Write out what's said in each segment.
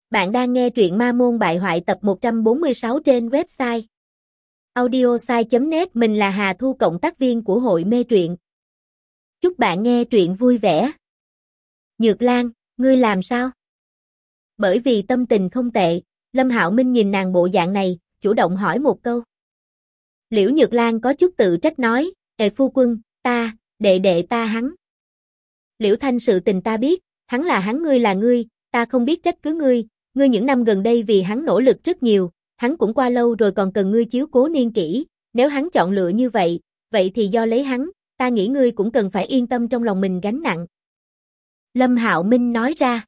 Bạn đang nghe truyện Ma Môn Bại Hoại tập 146 trên website audiosai.net. Mình là Hà Thu, cộng tác viên của hội mê truyện. Chúc bạn nghe truyện vui vẻ. Nhược Lan, ngươi làm sao? Bởi vì tâm tình không tệ, Lâm Hạo Minh nhìn nàng bộ dạng này, chủ động hỏi một câu. Liễu Nhược Lan có chút tự trách nói, phu quân, đệ đệ ta hắn. Liễu Thanh, sự tình ta biết, hắn là hắn, ngươi là ngươi, ta không biết trách cứ ngươi những năm gần đây vì hắn nỗ lực rất nhiều, hắn cũng qua lâu rồi còn cần ngươi chiếu cố niên kỹ, nếu hắn chọn lựa như vậy, vậy thì do lấy hắn, ta nghĩ ngươi cũng cần phải yên tâm trong lòng mình gánh nặng. Lâm Hạo Minh nói ra.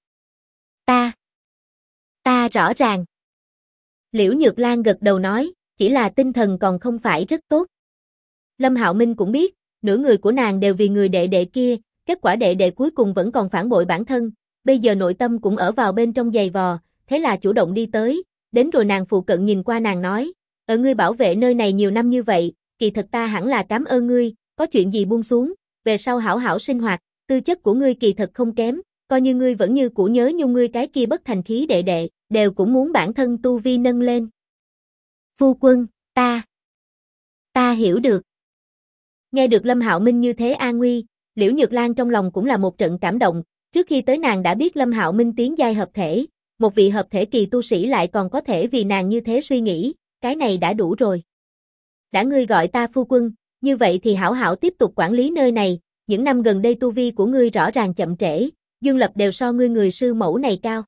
Ta rõ ràng. Liễu Nhược Lan gật đầu nói, chỉ là tinh thần còn không phải rất tốt. Lâm Hạo Minh cũng biết, nửa người của nàng đều vì người đệ đệ kia, kết quả đệ đệ cuối cùng vẫn còn phản bội bản thân, bây giờ nội tâm cũng ở vào bên trong giày vò, thế là chủ động đi tới, đến rồi nàng phụ cận nhìn qua nàng nói, ngươi bảo vệ nơi này nhiều năm như vậy, kỳ thật ta hẳn là cảm ơn ngươi, có chuyện gì buông xuống, về sau hảo hảo sinh hoạt, tư chất của ngươi kỳ thật không kém, coi như ngươi vẫn như cũ nhớ nhung ngươi cái kia bất thành khí đệ đệ, đều cũng muốn bản thân tu vi nâng lên. Phu quân, ta hiểu được. Nghe được Lâm Hạo Minh như thế an nguy, Liễu Nhược Lan trong lòng cũng là một trận cảm động, trước khi tới nàng đã biết Lâm Hạo Minh tiến giai hợp thể, một vị hợp thể kỳ tu sĩ lại còn có thể vì nàng như thế suy nghĩ, cái này đã đủ rồi. Đã ngươi gọi ta phu quân, như vậy thì hảo hảo tiếp tục quản lý nơi này, những năm gần đây tu vi của ngươi rõ ràng chậm trễ, Dương Lập đều so ngươi người sư mẫu này cao.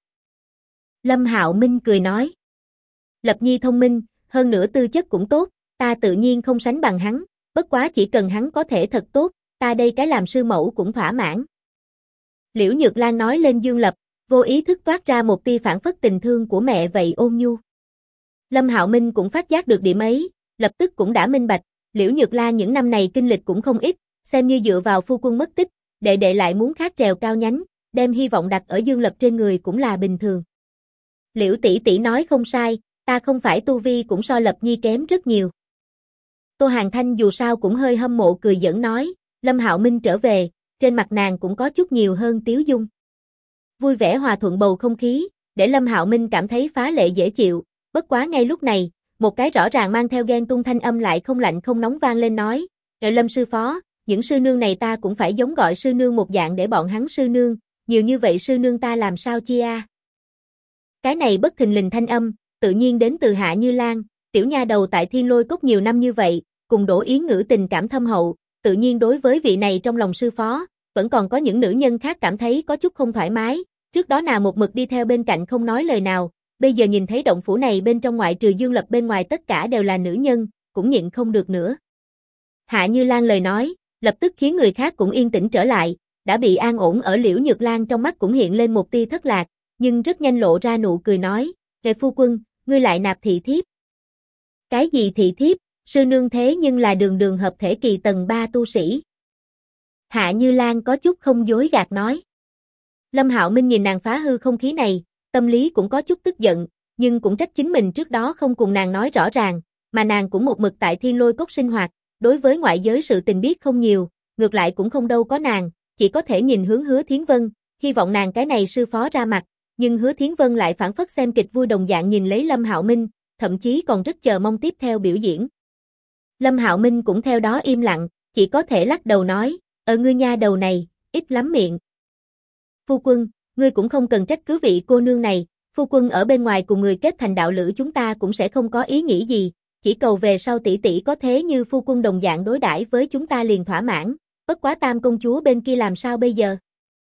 Lâm Hạo Minh cười nói. Lập Nhi thông minh, hơn nữa tư chất cũng tốt, ta tự nhiên không sánh bằng hắn, bất quá chỉ cần hắn có thể thật tốt, ta đây cái làm sư mẫu cũng thỏa mãn. Liễu Nhược Lan nói lên Dương Lập, vô ý thức toát ra một tia phản phất tình thương của mẹ vậy ôn nhu. Lâm Hạo Minh cũng phát giác được điểm ấy, lập tức cũng đã minh bạch, Liễu Nhược Lan những năm này kinh lịch cũng không ít, xem như dựa vào phu quân mất tích, đệ đệ lại muốn khát trèo cao nhánh, đem hy vọng đặt ở Dương Lập trên người cũng là bình thường. Liễu tỷ tỷ nói không sai, ta không phải tu vi cũng so Lập Nhi kém rất nhiều. Tô Hàn Thanh dù sao cũng hơi hâm mộ cười giỡn nói, Lâm Hạo Minh trở về, trên mặt nàng cũng có chút nhiều hơn tiếu dung. Vui vẻ hòa thuận bầu không khí, để Lâm Hạo Minh cảm thấy phá lệ dễ chịu, bất quá ngay lúc này, một cái rõ ràng mang theo ghen tung thanh âm lại không lạnh không nóng vang lên nói, Lâm sư phó, những sư nương này ta cũng phải giống gọi sư nương một dạng để bọn hắn sư nương, nhiều như vậy sư nương ta làm sao chia a? Cái này bất thình lình thanh âm, tự nhiên đến từ Hạ Như Lan, tiểu nha đầu tại Thiên Lôi Cốc nhiều năm như vậy, cùng Đỗ Yến Ngữ tình cảm thâm hậu, tự nhiên đối với vị này trong lòng sư phó, vẫn còn có những nữ nhân khác cảm thấy có chút không thoải mái, trước đó nàng một mực đi theo bên cạnh không nói lời nào, bây giờ nhìn thấy động phủ này bên trong ngoại trừ Dương Lập bên ngoài tất cả đều là nữ nhân, cũng nhịn không được nữa. Hạ Như Lan lời nói, lập tức khiến người khác cũng yên tĩnh trở lại, đã bị an ổn ở Liễu Nhược Lan trong mắt cũng hiện lên một tia thất lạc, nhưng rất nhanh lộ ra nụ cười nói, phu quân, ngươi lại nạp thị thiếp. Cái gì thị thiếp, sư nương thế nhưng là đường hợp thể kỳ tầng 3 tu sĩ. Hạ Như Lan có chút không dối gạt nói. Lâm Hạo Minh nhìn nàng phá hư không khí này, tâm lý cũng có chút tức giận, nhưng cũng trách chính mình trước đó không cùng nàng nói rõ ràng, mà nàng cũng một mực tại Thiên Lôi Cốc sinh hoạt, đối với ngoại giới sự tình biết không nhiều, ngược lại cũng không đâu có nàng, chỉ có thể nhìn hướng Hứa Thiến Vân, hy vọng nàng cái này sư phó ra mặt, nhưng Hứa Thiến Vân lại phản phất xem kịch vui đồng dạng nhìn lấy Lâm Hạo Minh, thậm chí còn rất chờ mong tiếp theo biểu diễn. Lâm Hạo Minh cũng theo đó im lặng, chỉ có thể lắc đầu nói, ngươi nha đầu này, ít lắm miệng. Phu quân, ngươi cũng không cần trách cứ vị cô nương này, phu quân ở bên ngoài cùng người kết thành đạo lữ chúng ta cũng sẽ không có ý nghĩ gì, chỉ cầu về sau tỷ tỷ có thế như phu quân đồng dạng đối đãi với chúng ta liền thỏa mãn, bất quá Tam công chúa bên kia làm sao bây giờ?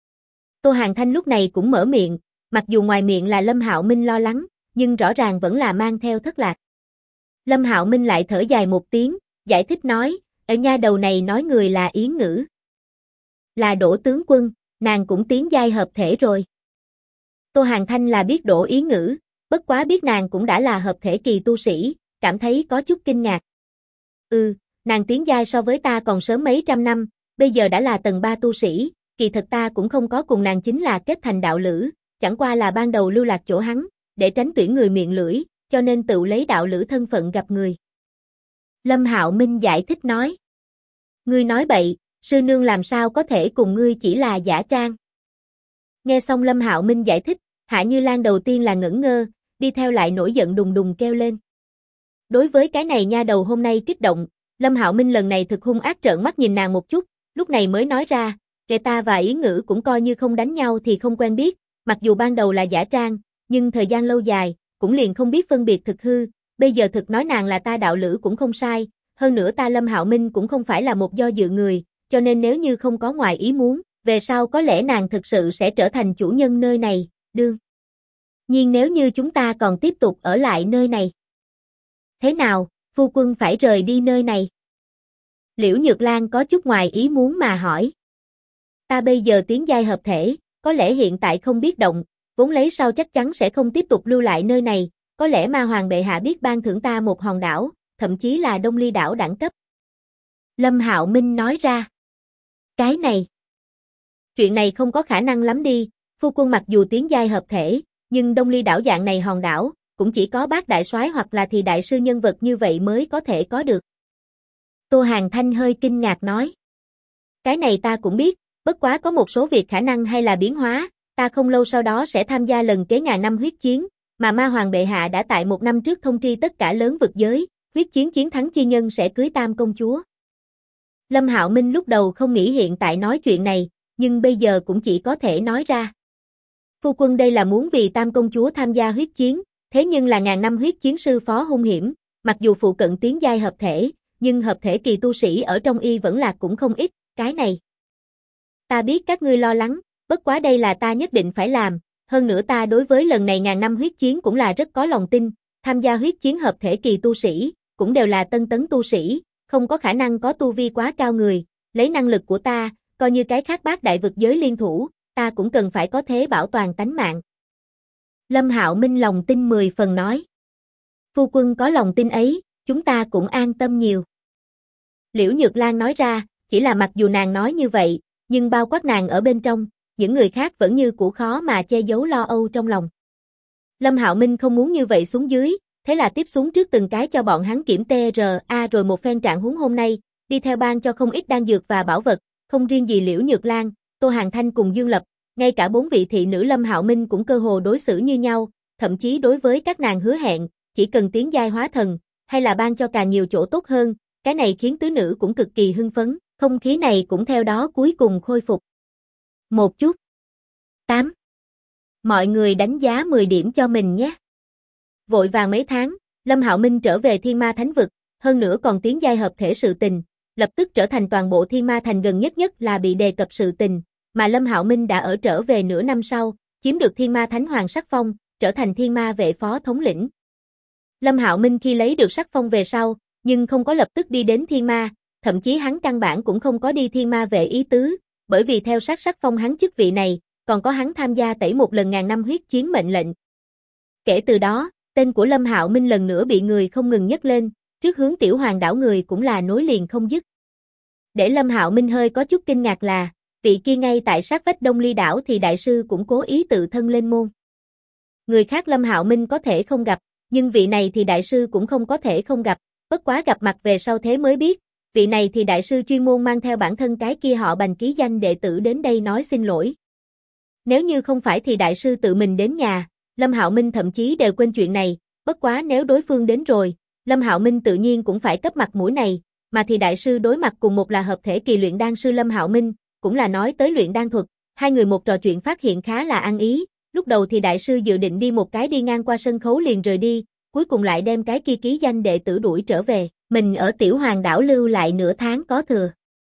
Tô Hàn Thanh lúc này cũng mở miệng, mặc dù ngoài miệng là Lâm Hạo Minh lo lắng, nhưng rõ ràng vẫn là mang theo thất lạc. Lâm Hạo Minh lại thở dài một tiếng, giải thích nói, ở nha đầu này nói người là Yến Ngữ. Là Đỗ tướng quân, nàng cũng tiến giai hợp thể rồi. Tô Hàn Thanh là biết Đỗ Yến Ngữ, bất quá biết nàng cũng đã là hợp thể kỳ tu sĩ, cảm thấy có chút kinh ngạc. Nàng tiến giai so với ta còn sớm mấy trăm năm, bây giờ đã là tầng 3 tu sĩ, kỳ thật ta cũng không có cùng nàng chính là kết thành đạo lữ, chẳng qua là ban đầu lưu lạc chỗ hắn, để tránh tuyển người miệng lưỡi, cho nên tự lấy đạo lữ thân phận gặp người. Lâm Hạo Minh giải thích nói. Ngươi nói bậy, sư nương làm sao có thể cùng ngươi chỉ là giả trang. Nghe xong Lâm Hạo Minh giải thích, Hạ Như Lan đầu tiên là ngẩn ngơ, đi theo lại nổi giận đùng đùng kêu lên. Đối với cái này nha đầu hôm nay kích động, Lâm Hạo Minh lần này thực hung ác trợn mắt nhìn nàng một chút, lúc này mới nói ra, kệ ta và Ý Ngữ cũng coi như không đánh nhau thì không quen biết, mặc dù ban đầu là giả trang, nhưng thời gian lâu dài, cũng liền không biết phân biệt thực hư, bây giờ thực nói nàng là ta đạo lữ cũng không sai, hơn nữa ta Lâm Hạo Minh cũng không phải là một do dự người, cho nên nếu như không có ngoài ý muốn, về sau có lẽ nàng thực sự sẽ trở thành chủ nhân nơi này, đương nhiên nếu như chúng ta còn tiếp tục ở lại nơi này. Thế nào, phu quân phải rời đi nơi này? Liễu Nhược Lan có chút ngoài ý muốn mà hỏi. Ta bây giờ tiến giai hợp thể, có lẽ hiện tại không biết động, vốn lấy sau chắc chắn sẽ không tiếp tục lưu lại nơi này, có lẽ Ma Hoàng bệ hạ biết ban thưởng ta một hòn đảo, thậm chí là Đông Ly đảo đẳng cấp. Lâm Hạo Minh nói ra. Cái này. Chuyện này không có khả năng lắm đi, phu quân mặc dù tiến giai hợp thể, nhưng Đông Ly đảo dạng này hòn đảo, cũng chỉ có bác đại soái hoặc là thì đại sư nhân vật như vậy mới có thể có được. Tô Hàn Thanh hơi kinh ngạc nói. Cái này ta cũng biết, bất quá có một số việc khả năng hay là biến hóa, ta không lâu sau đó sẽ tham gia lần kế ngàn năm huyết chiến, mà Ma Hoàng bệ hạ đã tại 1 năm trước thông tri tất cả lớn vực giới, huyết chiến chiến thắng chi nhân sẽ cưới Tam công chúa. Lâm Hạo Minh lúc đầu không nghĩ hiện tại nói chuyện này, nhưng bây giờ cũng chỉ có thể nói ra. Phu quân đây là muốn vì Tam công chúa tham gia huyết chiến, thế nhưng là ngàn năm huyết chiến sư phó hung hiểm, mặc dù phụ cận tiến giai hợp thể, nhưng hợp thể kỳ tu sĩ ở trong y vẫn là cũng không ít, cái này. Ta biết các ngươi lo lắng, bất quá đây là ta nhất định phải làm, hơn nữa ta đối với lần này ngàn năm huyết chiến cũng là rất có lòng tin, tham gia huyết chiến hợp thể kỳ tu sĩ, cũng đều là tân tấn tu sĩ, không có khả năng có tu vi quá cao người, lấy năng lực của ta, coi như cái khác bát đại vực giới liên thủ, ta cũng cần phải có thế bảo toàn tánh mạng. Lâm Hạo Minh lòng tin 10 phần nói. Phu quân có lòng tin ấy, chúng ta cũng an tâm nhiều. Liễu Nhược Lan nói ra, chỉ là mặc dù nàng nói như vậy, nhưng bao quát nàng ở bên trong, những người khác vẫn như cũ khó mà che giấu lo âu trong lòng. Lâm Hạo Minh không muốn như vậy xuống dưới, thế là tiếp xuống trước từng cái cho bọn hắn kiểm TRA rồi một phen trạng huống hôm nay, đi theo ban cho không ít đan dược và bảo vật, không riêng gì Liễu Nhược Lan, Tô Hàn Thanh cùng Dương Lập, ngay cả 4 vị thị nữ Lâm Hạo Minh cũng cơ hồ đối xử như nhau, thậm chí đối với các nàng hứa hẹn, chỉ cần tiến giai hóa thần, hay là ban cho càng nhiều chỗ tốt hơn, cái này khiến tứ nữ cũng cực kỳ hưng phấn, không khí này cũng theo đó cuối cùng khôi phục. Một chút. 8. Mọi người đánh giá 10 điểm cho mình nhé. Vội vàng mấy tháng, Lâm Hạo Minh trở về Thiên Ma Thánh Vực, hơn nữa còn tiến giai hợp thể sự tình, lập tức trở thành toàn bộ Thiên Ma Thành gần nhất là bị đề cập sự tình, mà Lâm Hạo Minh đã ở trở về nửa năm sau, chiếm được Thiên Ma Thánh Hoàng sắc phong, trở thành Thiên Ma vệ phó thống lĩnh. Lâm Hạo Minh khi lấy được sắc phong về sau, nhưng không có lập tức đi đến Thiên Ma, thậm chí hắn căn bản cũng không có đi Thiên Ma vệ ý tứ, bởi vì theo sát sắc phong hắn chức vị này, còn có hắn tham gia tẩy một lần ngàn năm huyết chiến mệnh lệnh. Kể từ đó, tên của Lâm Hạo Minh lần nữa bị người không ngừng nhắc lên, trước hướng Tiểu Hoàng đảo người cũng là nối liền không dứt. Để Lâm Hạo Minh hơi có chút kinh ngạc là, vị kia ngay tại sát vách Đông Ly đảo thì đại sư cũng cố ý tự thân lên môn. Người khác Lâm Hạo Minh có thể không gặp, nhưng vị này thì đại sư cũng không có thể không gặp, bất quá gặp mặt về sau thế mới biết, vị này thì đại sư chuyên môn mang theo bản thân cái kia họ Bành ký danh đệ tử đến đây nói xin lỗi. Nếu như không phải thì đại sư tự mình đến nhà, Lâm Hạo Minh thậm chí đều quên chuyện này, bất quá nếu đối phương đến rồi, Lâm Hạo Minh tự nhiên cũng phải cấp mặt mũi này, mà thì đại sư đối mặt cùng một là hợp thể kỳ luyện đan sư Lâm Hạo Minh, cũng là nói tới luyện đan thuật, hai người một trò chuyện phát hiện khá là ăn ý, lúc đầu thì đại sư dự định đi một cái đi ngang qua sân khấu liền rời đi, cuối cùng lại đem cái kia ký danh đệ tử đuổi trở về, mình ở Tiểu Hoàng đảo lưu lại nửa tháng có thừa.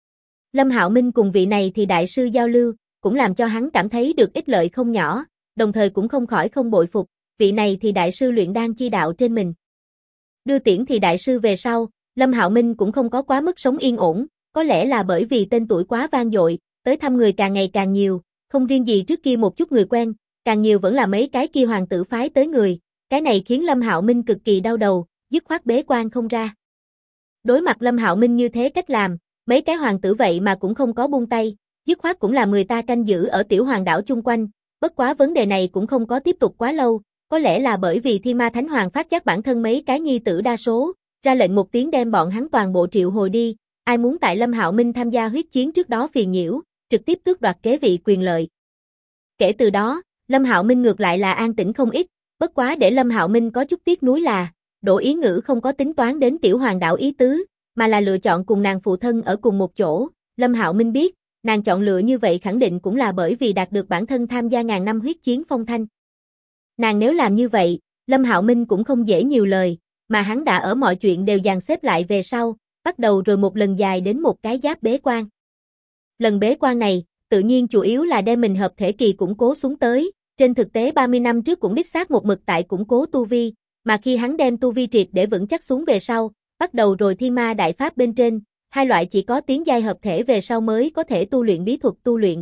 Lâm Hạo Minh cùng vị này thì đại sư giao lưu, cũng làm cho hắn cảm thấy được ích lợi không nhỏ, đồng thời cũng không khỏi không bội phục, vị này thì đại sư luyện đan chi đạo trên mình. Đưa tiễn thì đại sư về sau, Lâm Hạo Minh cũng không có quá mức sống yên ổn, có lẽ là bởi vì tên tuổi quá vang dội, tới thăm người càng ngày càng nhiều, không riêng gì trước kia một chút người quen, càng nhiều vẫn là mấy cái kia hoàng tử phái tới người, cái này khiến Lâm Hạo Minh cực kỳ đau đầu, dứt khoát bế quan không ra. Đối mặt Lâm Hạo Minh như thế cách làm, mấy cái hoàng tử vậy mà cũng không có buông tay, dứt khoát cũng là người ta canh giữ ở Tiểu Hoàng đảo chung quanh, bất quá vấn đề này cũng không có tiếp tục quá lâu, có lẽ là bởi vì Thiên Ma Thánh Hoàng phát giác bản thân mấy cái nhi tử đa số, ra lệnh một tiếng đem bọn hắn toàn bộ triệu hồi đi, ai muốn tại Lâm Hạo Minh tham gia huyết chiến trước đó phiền nhiễu, trực tiếp tước đoạt kế vị quyền lợi. Kể từ đó, Lâm Hạo Minh ngược lại là an tĩnh không ít, bất quá để Lâm Hạo Minh có chút tiếc nuối là, Đỗ Ý Ngữ không có tính toán đến Tiểu Hoàng đảo ý tứ, mà là lựa chọn cùng nàng phụ thân ở cùng một chỗ. Lâm Hạo Minh biết, nàng chọn lựa như vậy khẳng định cũng là bởi vì đạt được bản thân tham gia ngàn năm huyết chiến phong thanh. Nàng nếu làm như vậy, Lâm Hạo Minh cũng không dễ nhiều lời, mà hắn đã ở mọi chuyện đều dàn xếp lại về sau, bắt đầu rồi một lần dài đến một cái giáp bế quan. Lần bế quan này, tự nhiên chủ yếu là đem mình hợp thể kỳ củng cố xuống tới, trên thực tế 30 năm trước cũng đích xác một mực tại củng cố tu vi, mà khi hắn đem tu vi triệt để vững chắc xuống về sau, bắt đầu rồi thiên ma đại pháp bên trên, hai loại chỉ có tiến giai hợp thể về sau mới có thể tu luyện bí thuật tu luyện.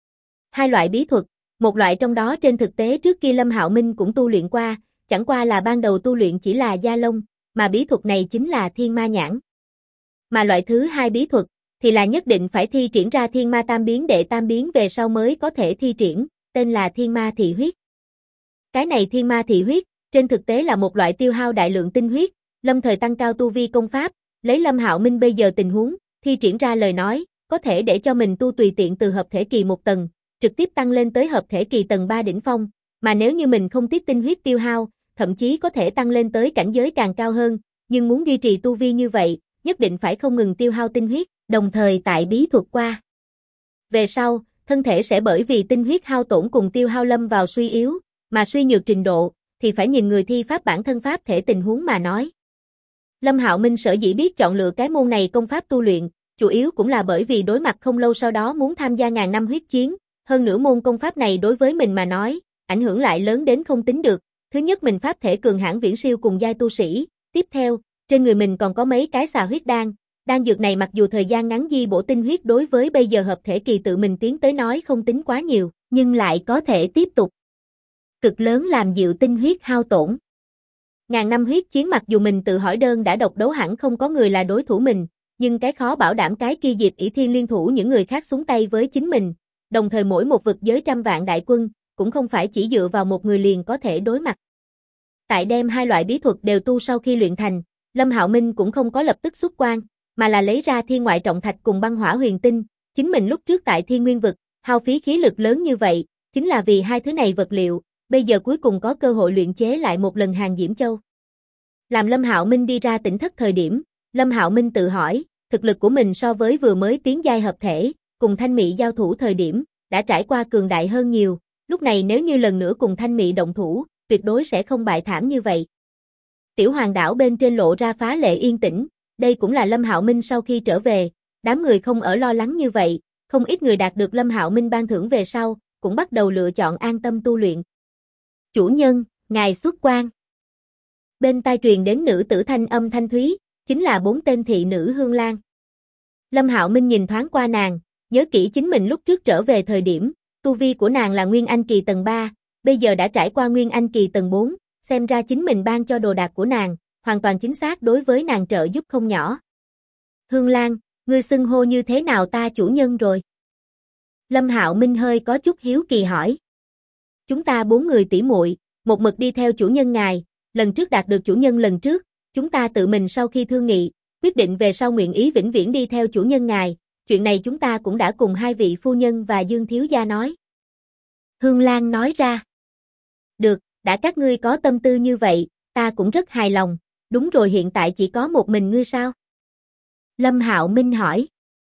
Hai loại bí thuật, một loại trong đó trên thực tế trước kia Lâm Hạo Minh cũng tu luyện qua, chẳng qua là ban đầu tu luyện chỉ là gia lông, mà bí thuật này chính là thiên ma nhãn. Mà loại thứ hai bí thuật, thì là nhất định phải thi triển ra thiên ma tam biến đệ tam biến về sau mới có thể thi triển, tên là thiên ma thị huyết. Cái này thiên ma thị huyết, trên thực tế là một loại tiêu hao đại lượng tinh huyết, lâm thời tăng cao tu vi công pháp, lấy Lâm Hạo Minh bây giờ tình huống, thi triển ra lời nói, có thể để cho mình tu tùy tiện từ hợp thể kỳ một tầng, trực tiếp tăng lên tới hợp thể kỳ tầng 3 đỉnh phong, mà nếu như mình không tiếc tinh huyết tiêu hao, thậm chí có thể tăng lên tới cảnh giới càng cao hơn, nhưng muốn duy trì tu vi như vậy, nhất định phải không ngừng tiêu hao tinh huyết, đồng thời tại bí thuật qua. Về sau, thân thể sẽ bởi vì tinh huyết hao tổn cùng tiêu hao lâm vào suy yếu, mà suy nhược trình độ, thì phải nhìn người thi pháp bản thân pháp thể tình huống mà nói. Lâm Hạo Minh sở dĩ biết chọn lựa cái môn này công pháp tu luyện, chủ yếu cũng là bởi vì đối mặt không lâu sau đó muốn tham gia ngàn năm huyết chiến, hơn nữa môn công pháp này đối với mình mà nói, ảnh hưởng lại lớn đến không tính được. Thứ nhất mình pháp thể cường hãn viễn siêu cùng giai tu sĩ, tiếp theo, trên người mình còn có mấy cái xà huyết đan, đan dược này mặc dù thời gian ngắn di bổ tinh huyết đối với bây giờ hợp thể kỳ tự mình tiến tới nói không tính quá nhiều, nhưng lại có thể tiếp tục cực lớn làm dịu tinh huyết hao tổn. Ngàn năm huyết chiến mặc dù mình tự hỏi đơn đã độc đấu hẳn không có người là đối thủ mình, nhưng cái khó bảo đảm cái kia Diệp ỷ Thiên liên thủ những người khác xuống tay với chính mình, đồng thời mỗi một vực giới trăm vạn đại quân, cũng không phải chỉ dựa vào một người liền có thể đối mặt. Tại đem hai loại bí thuật đều tu sau khi luyện thành, Lâm Hạo Minh cũng không có lập tức xuất quan, mà là lấy ra thiên ngoại trọng thạch cùng băng hỏa huyền tinh, chính mình lúc trước tại thiên nguyên vực, hao phí khí lực lớn như vậy, chính là vì hai thứ này vật liệu, bây giờ cuối cùng có cơ hội luyện chế lại một lần hàng Diễm Châu. Làm Lâm Hạo Minh đi ra tỉnh thất thời điểm, Lâm Hạo Minh tự hỏi, thực lực của mình so với vừa mới tiến giai hợp thể, cùng Thanh Mị giao thủ thời điểm, đã trải qua cường đại hơn nhiều, lúc này nếu như lần nữa cùng Thanh Mị động thủ, tuyệt đối sẽ không bại thảm như vậy. Tiểu Hoàng đảo bên trên lộ ra phá lệ yên tĩnh, đây cũng là Lâm Hạo Minh sau khi trở về, đám người không ở lo lắng như vậy, không ít người đạt được Lâm Hạo Minh ban thưởng về sau, cũng bắt đầu lựa chọn an tâm tu luyện. Chủ nhân, ngài xuất quan. Bên tai truyền đến nữ tử thanh âm thanh thúy, chính là 4 tên thị nữ Hương Lan. Lâm Hạo Minh nhìn thoáng qua nàng, nhớ kỹ chính mình lúc trước trở về thời điểm, tu vi của nàng là Nguyên Anh kỳ tầng 3, bây giờ đã trải qua Nguyên Anh kỳ tầng 4, xem ra chính mình ban cho đồ đạc của nàng, hoàn toàn chính xác đối với nàng trợ giúp không nhỏ. Hương Lan, ngươi xưng hô như thế nào ta chủ nhân rồi? Lâm Hạo Minh hơi có chút hiếu kỳ hỏi. Chúng ta 4 người tỷ muội, một mực đi theo chủ nhân ngài, lần trước đạt được chủ nhân lần trước, chúng ta tự mình sau khi thương nghị, quyết định về sau nguyện ý vĩnh viễn đi theo chủ nhân ngài, chuyện này chúng ta cũng đã cùng hai vị phu nhân và Dương thiếu gia nói. Hương Lan nói ra. Được, đã các ngươi có tâm tư như vậy, ta cũng rất hài lòng, đúng rồi hiện tại chỉ có một mình ngươi sao? Lâm Hạo Minh hỏi.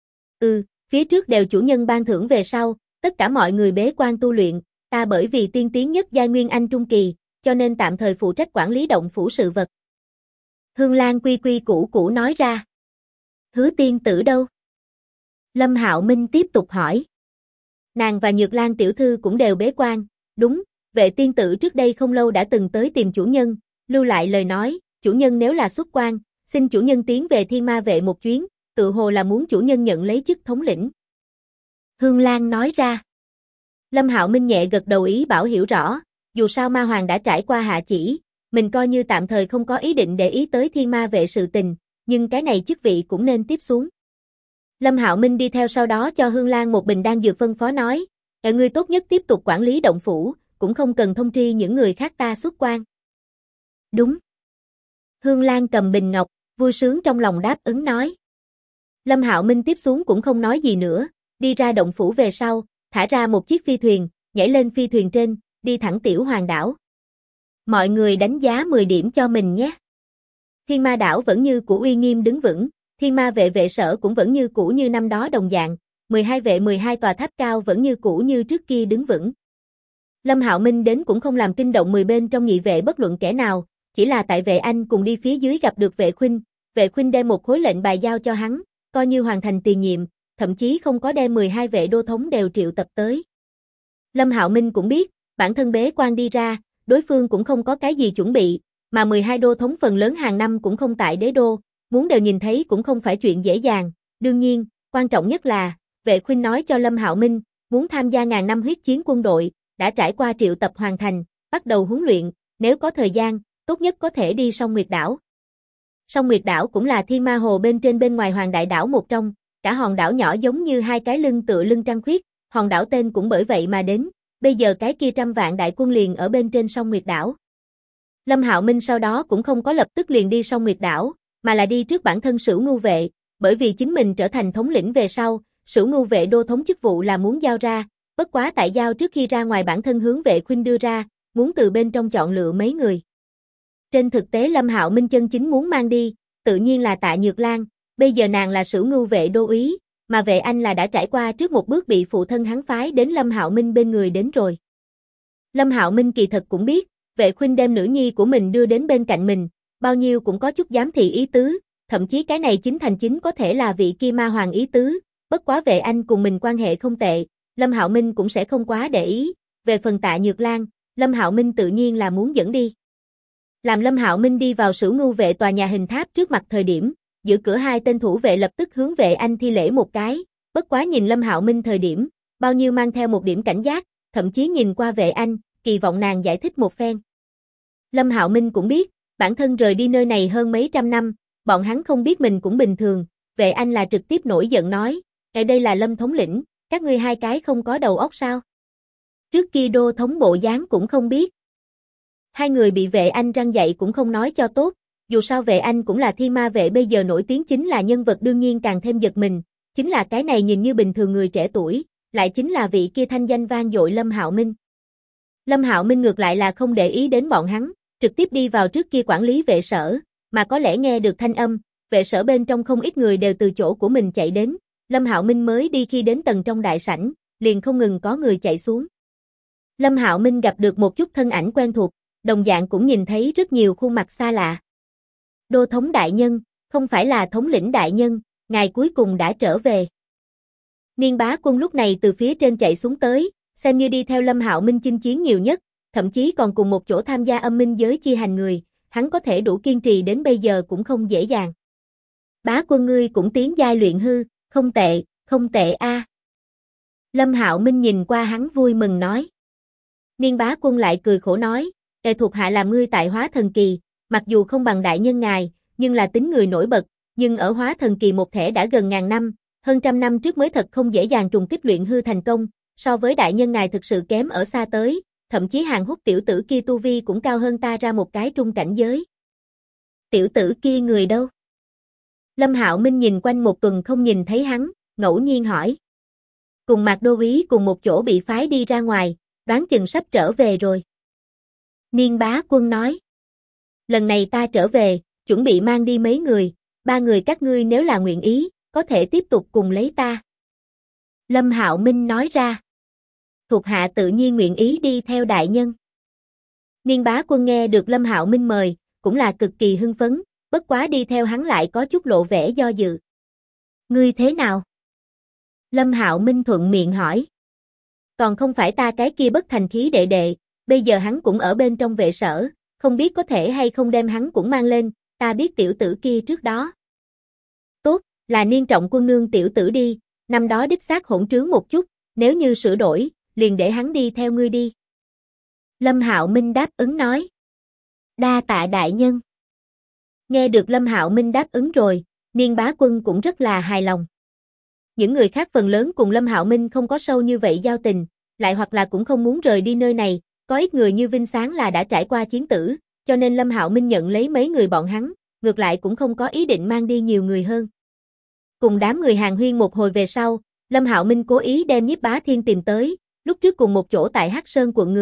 Phía trước đều chủ nhân ban thưởng về sau, tất cả mọi người bế quan tu luyện, ta bởi vì tiên tiến nhất giai Nguyên Anh trung kỳ, cho nên tạm thời phụ trách quản lý động phủ sự vật. Hương Lan quy quy củ củ nói ra. Hứa tiên tử đâu? Lâm Hạo Minh tiếp tục hỏi. Nàng và Nhược Lan tiểu thư cũng đều bế quan, đúng, Vệ tiên tử trước đây không lâu đã từng tới tìm chủ nhân, lưu lại lời nói, chủ nhân nếu là xuất quan, xin chủ nhân tiến về Thiên Ma vệ một chuyến, tự hồ là muốn chủ nhân nhận lấy chức thống lĩnh. Hương Lan nói ra. Lâm Hạo Minh nhẹ gật đầu ý bảo hiểu rõ, dù sao Ma Hoàng đã trải qua hạ chỉ, mình coi như tạm thời không có ý định để ý tới Thiên Ma vệ sự tình, nhưng cái này chức vị cũng nên tiếp xuống. Lâm Hạo Minh đi theo sau đó cho Hương Lan một bình đan dược phân phó nói, ngươi tốt nhất tiếp tục quản lý động phủ, cũng không cần thông tri những người khác ta xuất quan. Đúng. Hương Lan cầm bình ngọc, vui sướng trong lòng đáp ứng nói. Lâm Hạo Minh tiếp xuống cũng không nói gì nữa, đi ra động phủ về sau, thả ra một chiếc phi thuyền, nhảy lên phi thuyền trên, đi thẳng Tiểu Hoàng đảo. Mọi người đánh giá 10 điểm cho mình nhé. Thiên Ma đảo vẫn như cũ uy nghiêm đứng vững, Thiên Ma vệ vệ sở cũng vẫn như cũ như năm đó đồng dạng, 12 vệ 12 tòa tháp cao vẫn như cũ như trước kia đứng vững. Lâm Hạo Minh đến cũng không làm kinh động 10 bên trong nhị vệ bất luận kẻ nào, chỉ là tại vệ anh cùng đi phía dưới gặp được vệ khuynh đem một khối lệnh bài giao cho hắn, coi như hoàn thành tiền nhiệm, thậm chí không có đem 12 vệ đô thống đều triệu tập tới. Lâm Hạo Minh cũng biết, bản thân bế quan đi ra, đối phương cũng không có cái gì chuẩn bị, mà 12 đô thống phần lớn hàng năm cũng không tại đế đô, muốn đều nhìn thấy cũng không phải chuyện dễ dàng, đương nhiên, quan trọng nhất là, vệ khuynh nói cho Lâm Hạo Minh, muốn tham gia ngàn năm huyết chiến quân đội, đã trải qua triệu tập hoàn thành, bắt đầu huấn luyện, nếu có thời gian, tốt nhất có thể đi Song Nguyệt đảo. Song Nguyệt đảo cũng là Thiên Ma hồ bên trên bên ngoài Hoàng Đại đảo một trong, cả hòn đảo nhỏ giống như hai cái lưng tựa lưng trăng khuyết, hòn đảo tên cũng bởi vậy mà đến, bây giờ cái kia 100 vạn đại quân liền ở bên trên Song Nguyệt đảo. Lâm Hạo Minh sau đó cũng không có lập tức liền đi Song Nguyệt đảo, mà là đi trước bản thân Sửu Ngưu vệ, bởi vì chính mình trở thành thống lĩnh về sau, Sửu Ngưu vệ đô thống chức vụ là muốn giao ra, bất quá tại giao trước khi ra ngoài bản thân hướng vệ khuynh đưa ra, muốn từ bên trong chọn lựa mấy người. Trên thực tế Lâm Hạo Minh chân chính muốn mang đi, tự nhiên là Tạ Nhược Lan, bây giờ nàng là Sửu Ngưu vệ đô úy, mà vệ anh là đã trải qua trước một bước bị phụ thân hắn phái đến Lâm Hạo Minh bên người đến rồi. Lâm Hạo Minh kỳ thật cũng biết, vệ khuynh đem nữ nhi của mình đưa đến bên cạnh mình, bao nhiêu cũng có chút giám thị ý tứ, thậm chí cái này chính thành chính có thể là vị kia ma hoàng ý tứ, bất quá vệ anh cùng mình quan hệ không tệ, Lâm Hạo Minh cũng sẽ không quá để ý, về phần Tạ Nhược Lan, Lâm Hạo Minh tự nhiên là muốn dẫn đi. Làm Lâm Hạo Minh đi vào Sửu Ngưu vệ tòa nhà hình tháp trước mặt thời điểm, giữa cửa hai tên thủ vệ lập tức hướng vệ anh thi lễ một cái, bất quá nhìn Lâm Hạo Minh thời điểm, bao nhiêu mang theo một điểm cảnh giác, thậm chí nhìn qua vệ anh, kỳ vọng nàng giải thích một phen. Lâm Hạo Minh cũng biết, bản thân rời đi nơi này hơn mấy trăm năm, bọn hắn không biết mình cũng bình thường, vệ anh là trực tiếp nổi giận nói, ở đây là Lâm thống lĩnh, các ngươi hai cái không có đầu óc sao? Trước kia đô thống bộ dáng cũng không biết. Hai người bị vệ anh răn dạy cũng không nói cho tốt, dù sao vệ anh cũng là Thiên Ma vệ bây giờ nổi tiếng chính là nhân vật đương nhiên càng thêm giật mình, chính là cái này nhìn như bình thường người trẻ tuổi, lại chính là vị kia thanh danh vang dội Lâm Hạo Minh. Lâm Hạo Minh ngược lại là không để ý đến bọn hắn, trực tiếp đi vào trước kia quản lý vệ sở, mà có lẽ nghe được thanh âm, vệ sở bên trong không ít người đều từ chỗ của mình chạy đến, Lâm Hạo Minh mới đi khi đến tầng trong đại sảnh, liền không ngừng có người chạy xuống. Lâm Hạo Minh gặp được một chút thân ảnh quen thuộc, đồng dạng cũng nhìn thấy rất nhiều khuôn mặt xa lạ. Đô thống đại nhân, không phải là thống lĩnh đại nhân, ngài cuối cùng đã trở về. Niên Bá Quân lúc này từ phía trên chạy xuống tới, xem như đi theo Lâm Hạo Minh chinh chiến nhiều nhất, thậm chí còn cùng một chỗ tham gia âm minh giới chi hành người, hắn có thể đủ kiên trì đến bây giờ cũng không dễ dàng. Bá Quân ngươi cũng tiến giai luyện hư, không tệ a. Lâm Hạo Minh nhìn qua hắn vui mừng nói. Niên Bá Quân lại cười khổ nói, thuộc hạ làm ngươi tại hóa thần kỳ, mặc dù không bằng đại nhân ngài, nhưng là tính người nổi bật, nhưng ở hóa thần kỳ một thể đã gần ngàn năm, hơn trăm năm trước mới thật không dễ dàng trùng kích luyện hư thành công, so với đại nhân ngài thực sự kém ở xa tới, thậm chí Hàng Hút tiểu tử kia tu vi cũng cao hơn ta ra một cái trung cảnh giới. Tiểu tử kia người đâu? Lâm Hạo Minh nhìn quanh một tuần không nhìn thấy hắn, ngẫu nhiên hỏi. Cùng Mạc Đô úy cùng một chỗ bị phái đi ra ngoài, đoán chừng sắp trở về rồi. Niên Bá Quân nói. Lần này ta trở về, chuẩn bị mang đi mấy người, 3 người các ngươi nếu là nguyện ý, có thể tiếp tục cùng lấy ta. Lâm Hạo Minh nói ra. Thuộc hạ tự nhiên nguyện ý đi theo đại nhân. Niên Bá Quân nghe được Lâm Hạo Minh mời, cũng là cực kỳ hưng phấn, bất quá đi theo hắn lại có chút lộ vẻ do dự. Ngươi thế nào? Lâm Hạo Minh thuận miệng hỏi. Còn không phải ta cái kia bất thành khí đệ đệ, bây giờ hắn cũng ở bên trong vệ sở, không biết có thể hay không đem hắn cũng mang lên, ta biết tiểu tử kia trước đó. Tốt, là Niên Trọng Quân nương tiểu tử đi, năm đó đích xác hỗn trướng một chút, nếu như sửa đổi, liền để hắn đi theo ngươi đi. Lâm Hạo Minh đáp ứng nói. Đa tạ đại nhân. Nghe được Lâm Hạo Minh đáp ứng rồi, Niên Bá Quân cũng rất là hài lòng. Những người khác phần lớn cùng Lâm Hạo Minh không có sâu như vậy giao tình, lại hoặc là cũng không muốn rời đi nơi này, có ít người như Vinh Sáng là đã trải qua chiến tử, cho nên Lâm Hạo Minh nhận lấy mấy người bọn hắn, ngược lại cũng không có ý định mang đi nhiều người hơn. Cùng đám người hàn huyên một hồi về sau, Lâm Hạo Minh cố ý đem Nhiếp Bá Thiên tìm tới, lúc trước cùng một chỗ tại Hắc Sơn quận người,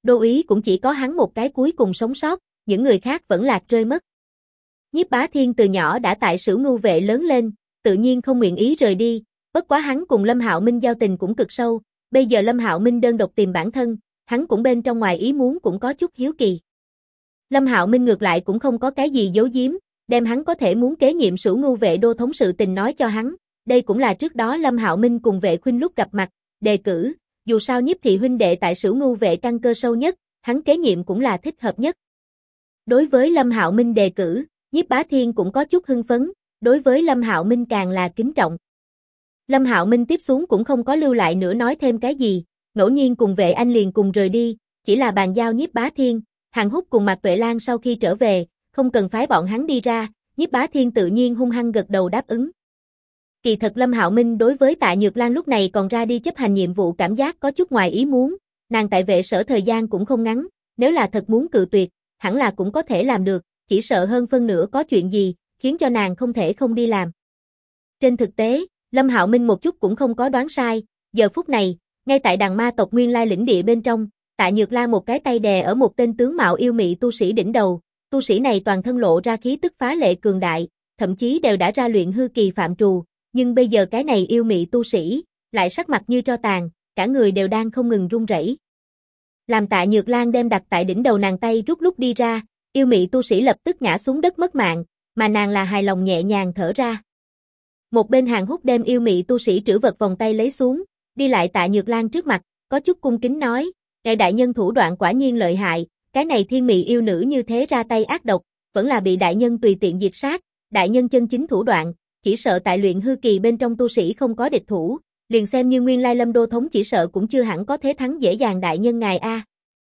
Đô úy cũng chỉ có hắn một cái cuối cùng sống sót, những người khác vẫn lạc rơi mất. Nhiếp Bá Thiên từ nhỏ đã tại Sửu Ngưu vệ lớn lên, tự nhiên không nguyện ý rời đi, bất quá hắn cùng Lâm Hạo Minh giao tình cũng cực sâu, bây giờ Lâm Hạo Minh đơn độc tìm bản thân, hắn cũng bên trong ngoài ý muốn cũng có chút hiếu kỳ. Lâm Hạo Minh ngược lại cũng không có cái gì giấu giếm, đem hắn có thể muốn kế nhiệm Sửu Ngưu vệ đô thống sự tình nói cho hắn, đây cũng là trước đó Lâm Hạo Minh cùng Vệ Khuynh lúc gặp mặt, đề cử, dù sao Nhiếp thị huynh đệ tại Sửu Ngưu vệ căn cơ sâu nhất, hắn kế nhiệm cũng là thích hợp nhất. Đối với Lâm Hạo Minh đề cử, Nhiếp Bá Thiên cũng có chút hưng phấn, đối với Lâm Hạo Minh càng là kính trọng. Lâm Hạo Minh tiếp xuống cũng không có lưu lại nữa nói thêm cái gì, ngẫu nhiên cùng Vệ Anh liền cùng rời đi, chỉ là bàn giao Nhiếp Bá Thiên, Hàn Húc cùng Mạc Tuệ Lan sau khi trở về, không cần phái bọn hắn đi ra, Nhiếp Bá Thiên tự nhiên hung hăng gật đầu đáp ứng. Kỳ thật Lâm Hạo Minh đối với Tạ Nhược Lan lúc này còn ra đi chấp hành nhiệm vụ cảm giác có chút ngoài ý muốn, nàng tại vệ sở thời gian cũng không ngắn, nếu là thật muốn cự tuyệt, hẳn là cũng có thể làm được, chỉ sợ hơn phân nửa có chuyện gì, khiến cho nàng không thể không đi làm. Trên thực tế, Lâm Hạo Minh một chút cũng không có đoán sai, giờ phút này, ngay tại đằng ma tộc nguyên lai lĩnh địa bên trong, Tạ Nhược Lan một cái tay đè ở một tên tướng mạo yêu mị tu sĩ đỉnh đầu, tu sĩ này toàn thân lộ ra khí tức phá lệ cường đại, thậm chí đều đã ra luyện hư kỳ phạm trù, nhưng bây giờ cái này yêu mị tu sĩ, lại sắc mặt như tro tàn, cả người đều đang không ngừng run rẩy. Làm Tạ Nhược Lan đem đặt tại đỉnh đầu nàng tay rút lúc đi ra, yêu mị tu sĩ lập tức ngã xuống đất mất mạng, mà nàng là hài lòng nhẹ nhàng thở ra. Một bên Hàn Húc đem yêu mị tu sĩ trữ vật vòng tay lấy xuống, đi lại Tạ Nhược Lan trước mặt, có chút cung kính nói, ngài đại nhân thủ đoạn quả nhiên lợi hại, cái này thiên mị yêu nữ như thế ra tay ác độc, vẫn là bị đại nhân tùy tiện diệt sát, đại nhân chân chính thủ đoạn, chỉ sợ tại luyện hư kỳ bên trong tu sĩ không có địch thủ, liền xem như nguyên lai Lâm đô thống chỉ sợ cũng chưa hẳn có thế thắng dễ dàng đại nhân ngài a.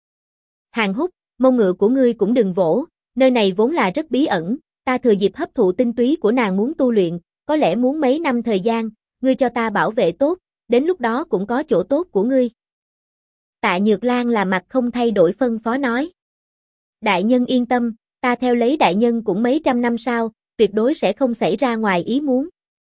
Hàn Húc, mông ngựa của ngươi cũng đừng vỗ, nơi này vốn là rất bí ẩn, ta thừa dịp hấp thụ tinh túy của nàng muốn tu luyện, có lẽ muốn mấy năm thời gian, ngươi cho ta bảo vệ tốt, đến lúc đó cũng có chỗ tốt của ngươi. Tạ Nhược Lan là mặt không thay đổi phân phó nói. Đại nhân yên tâm, ta theo lấy đại nhân cũng mấy trăm năm sau, tuyệt đối sẽ không xảy ra ngoài ý muốn.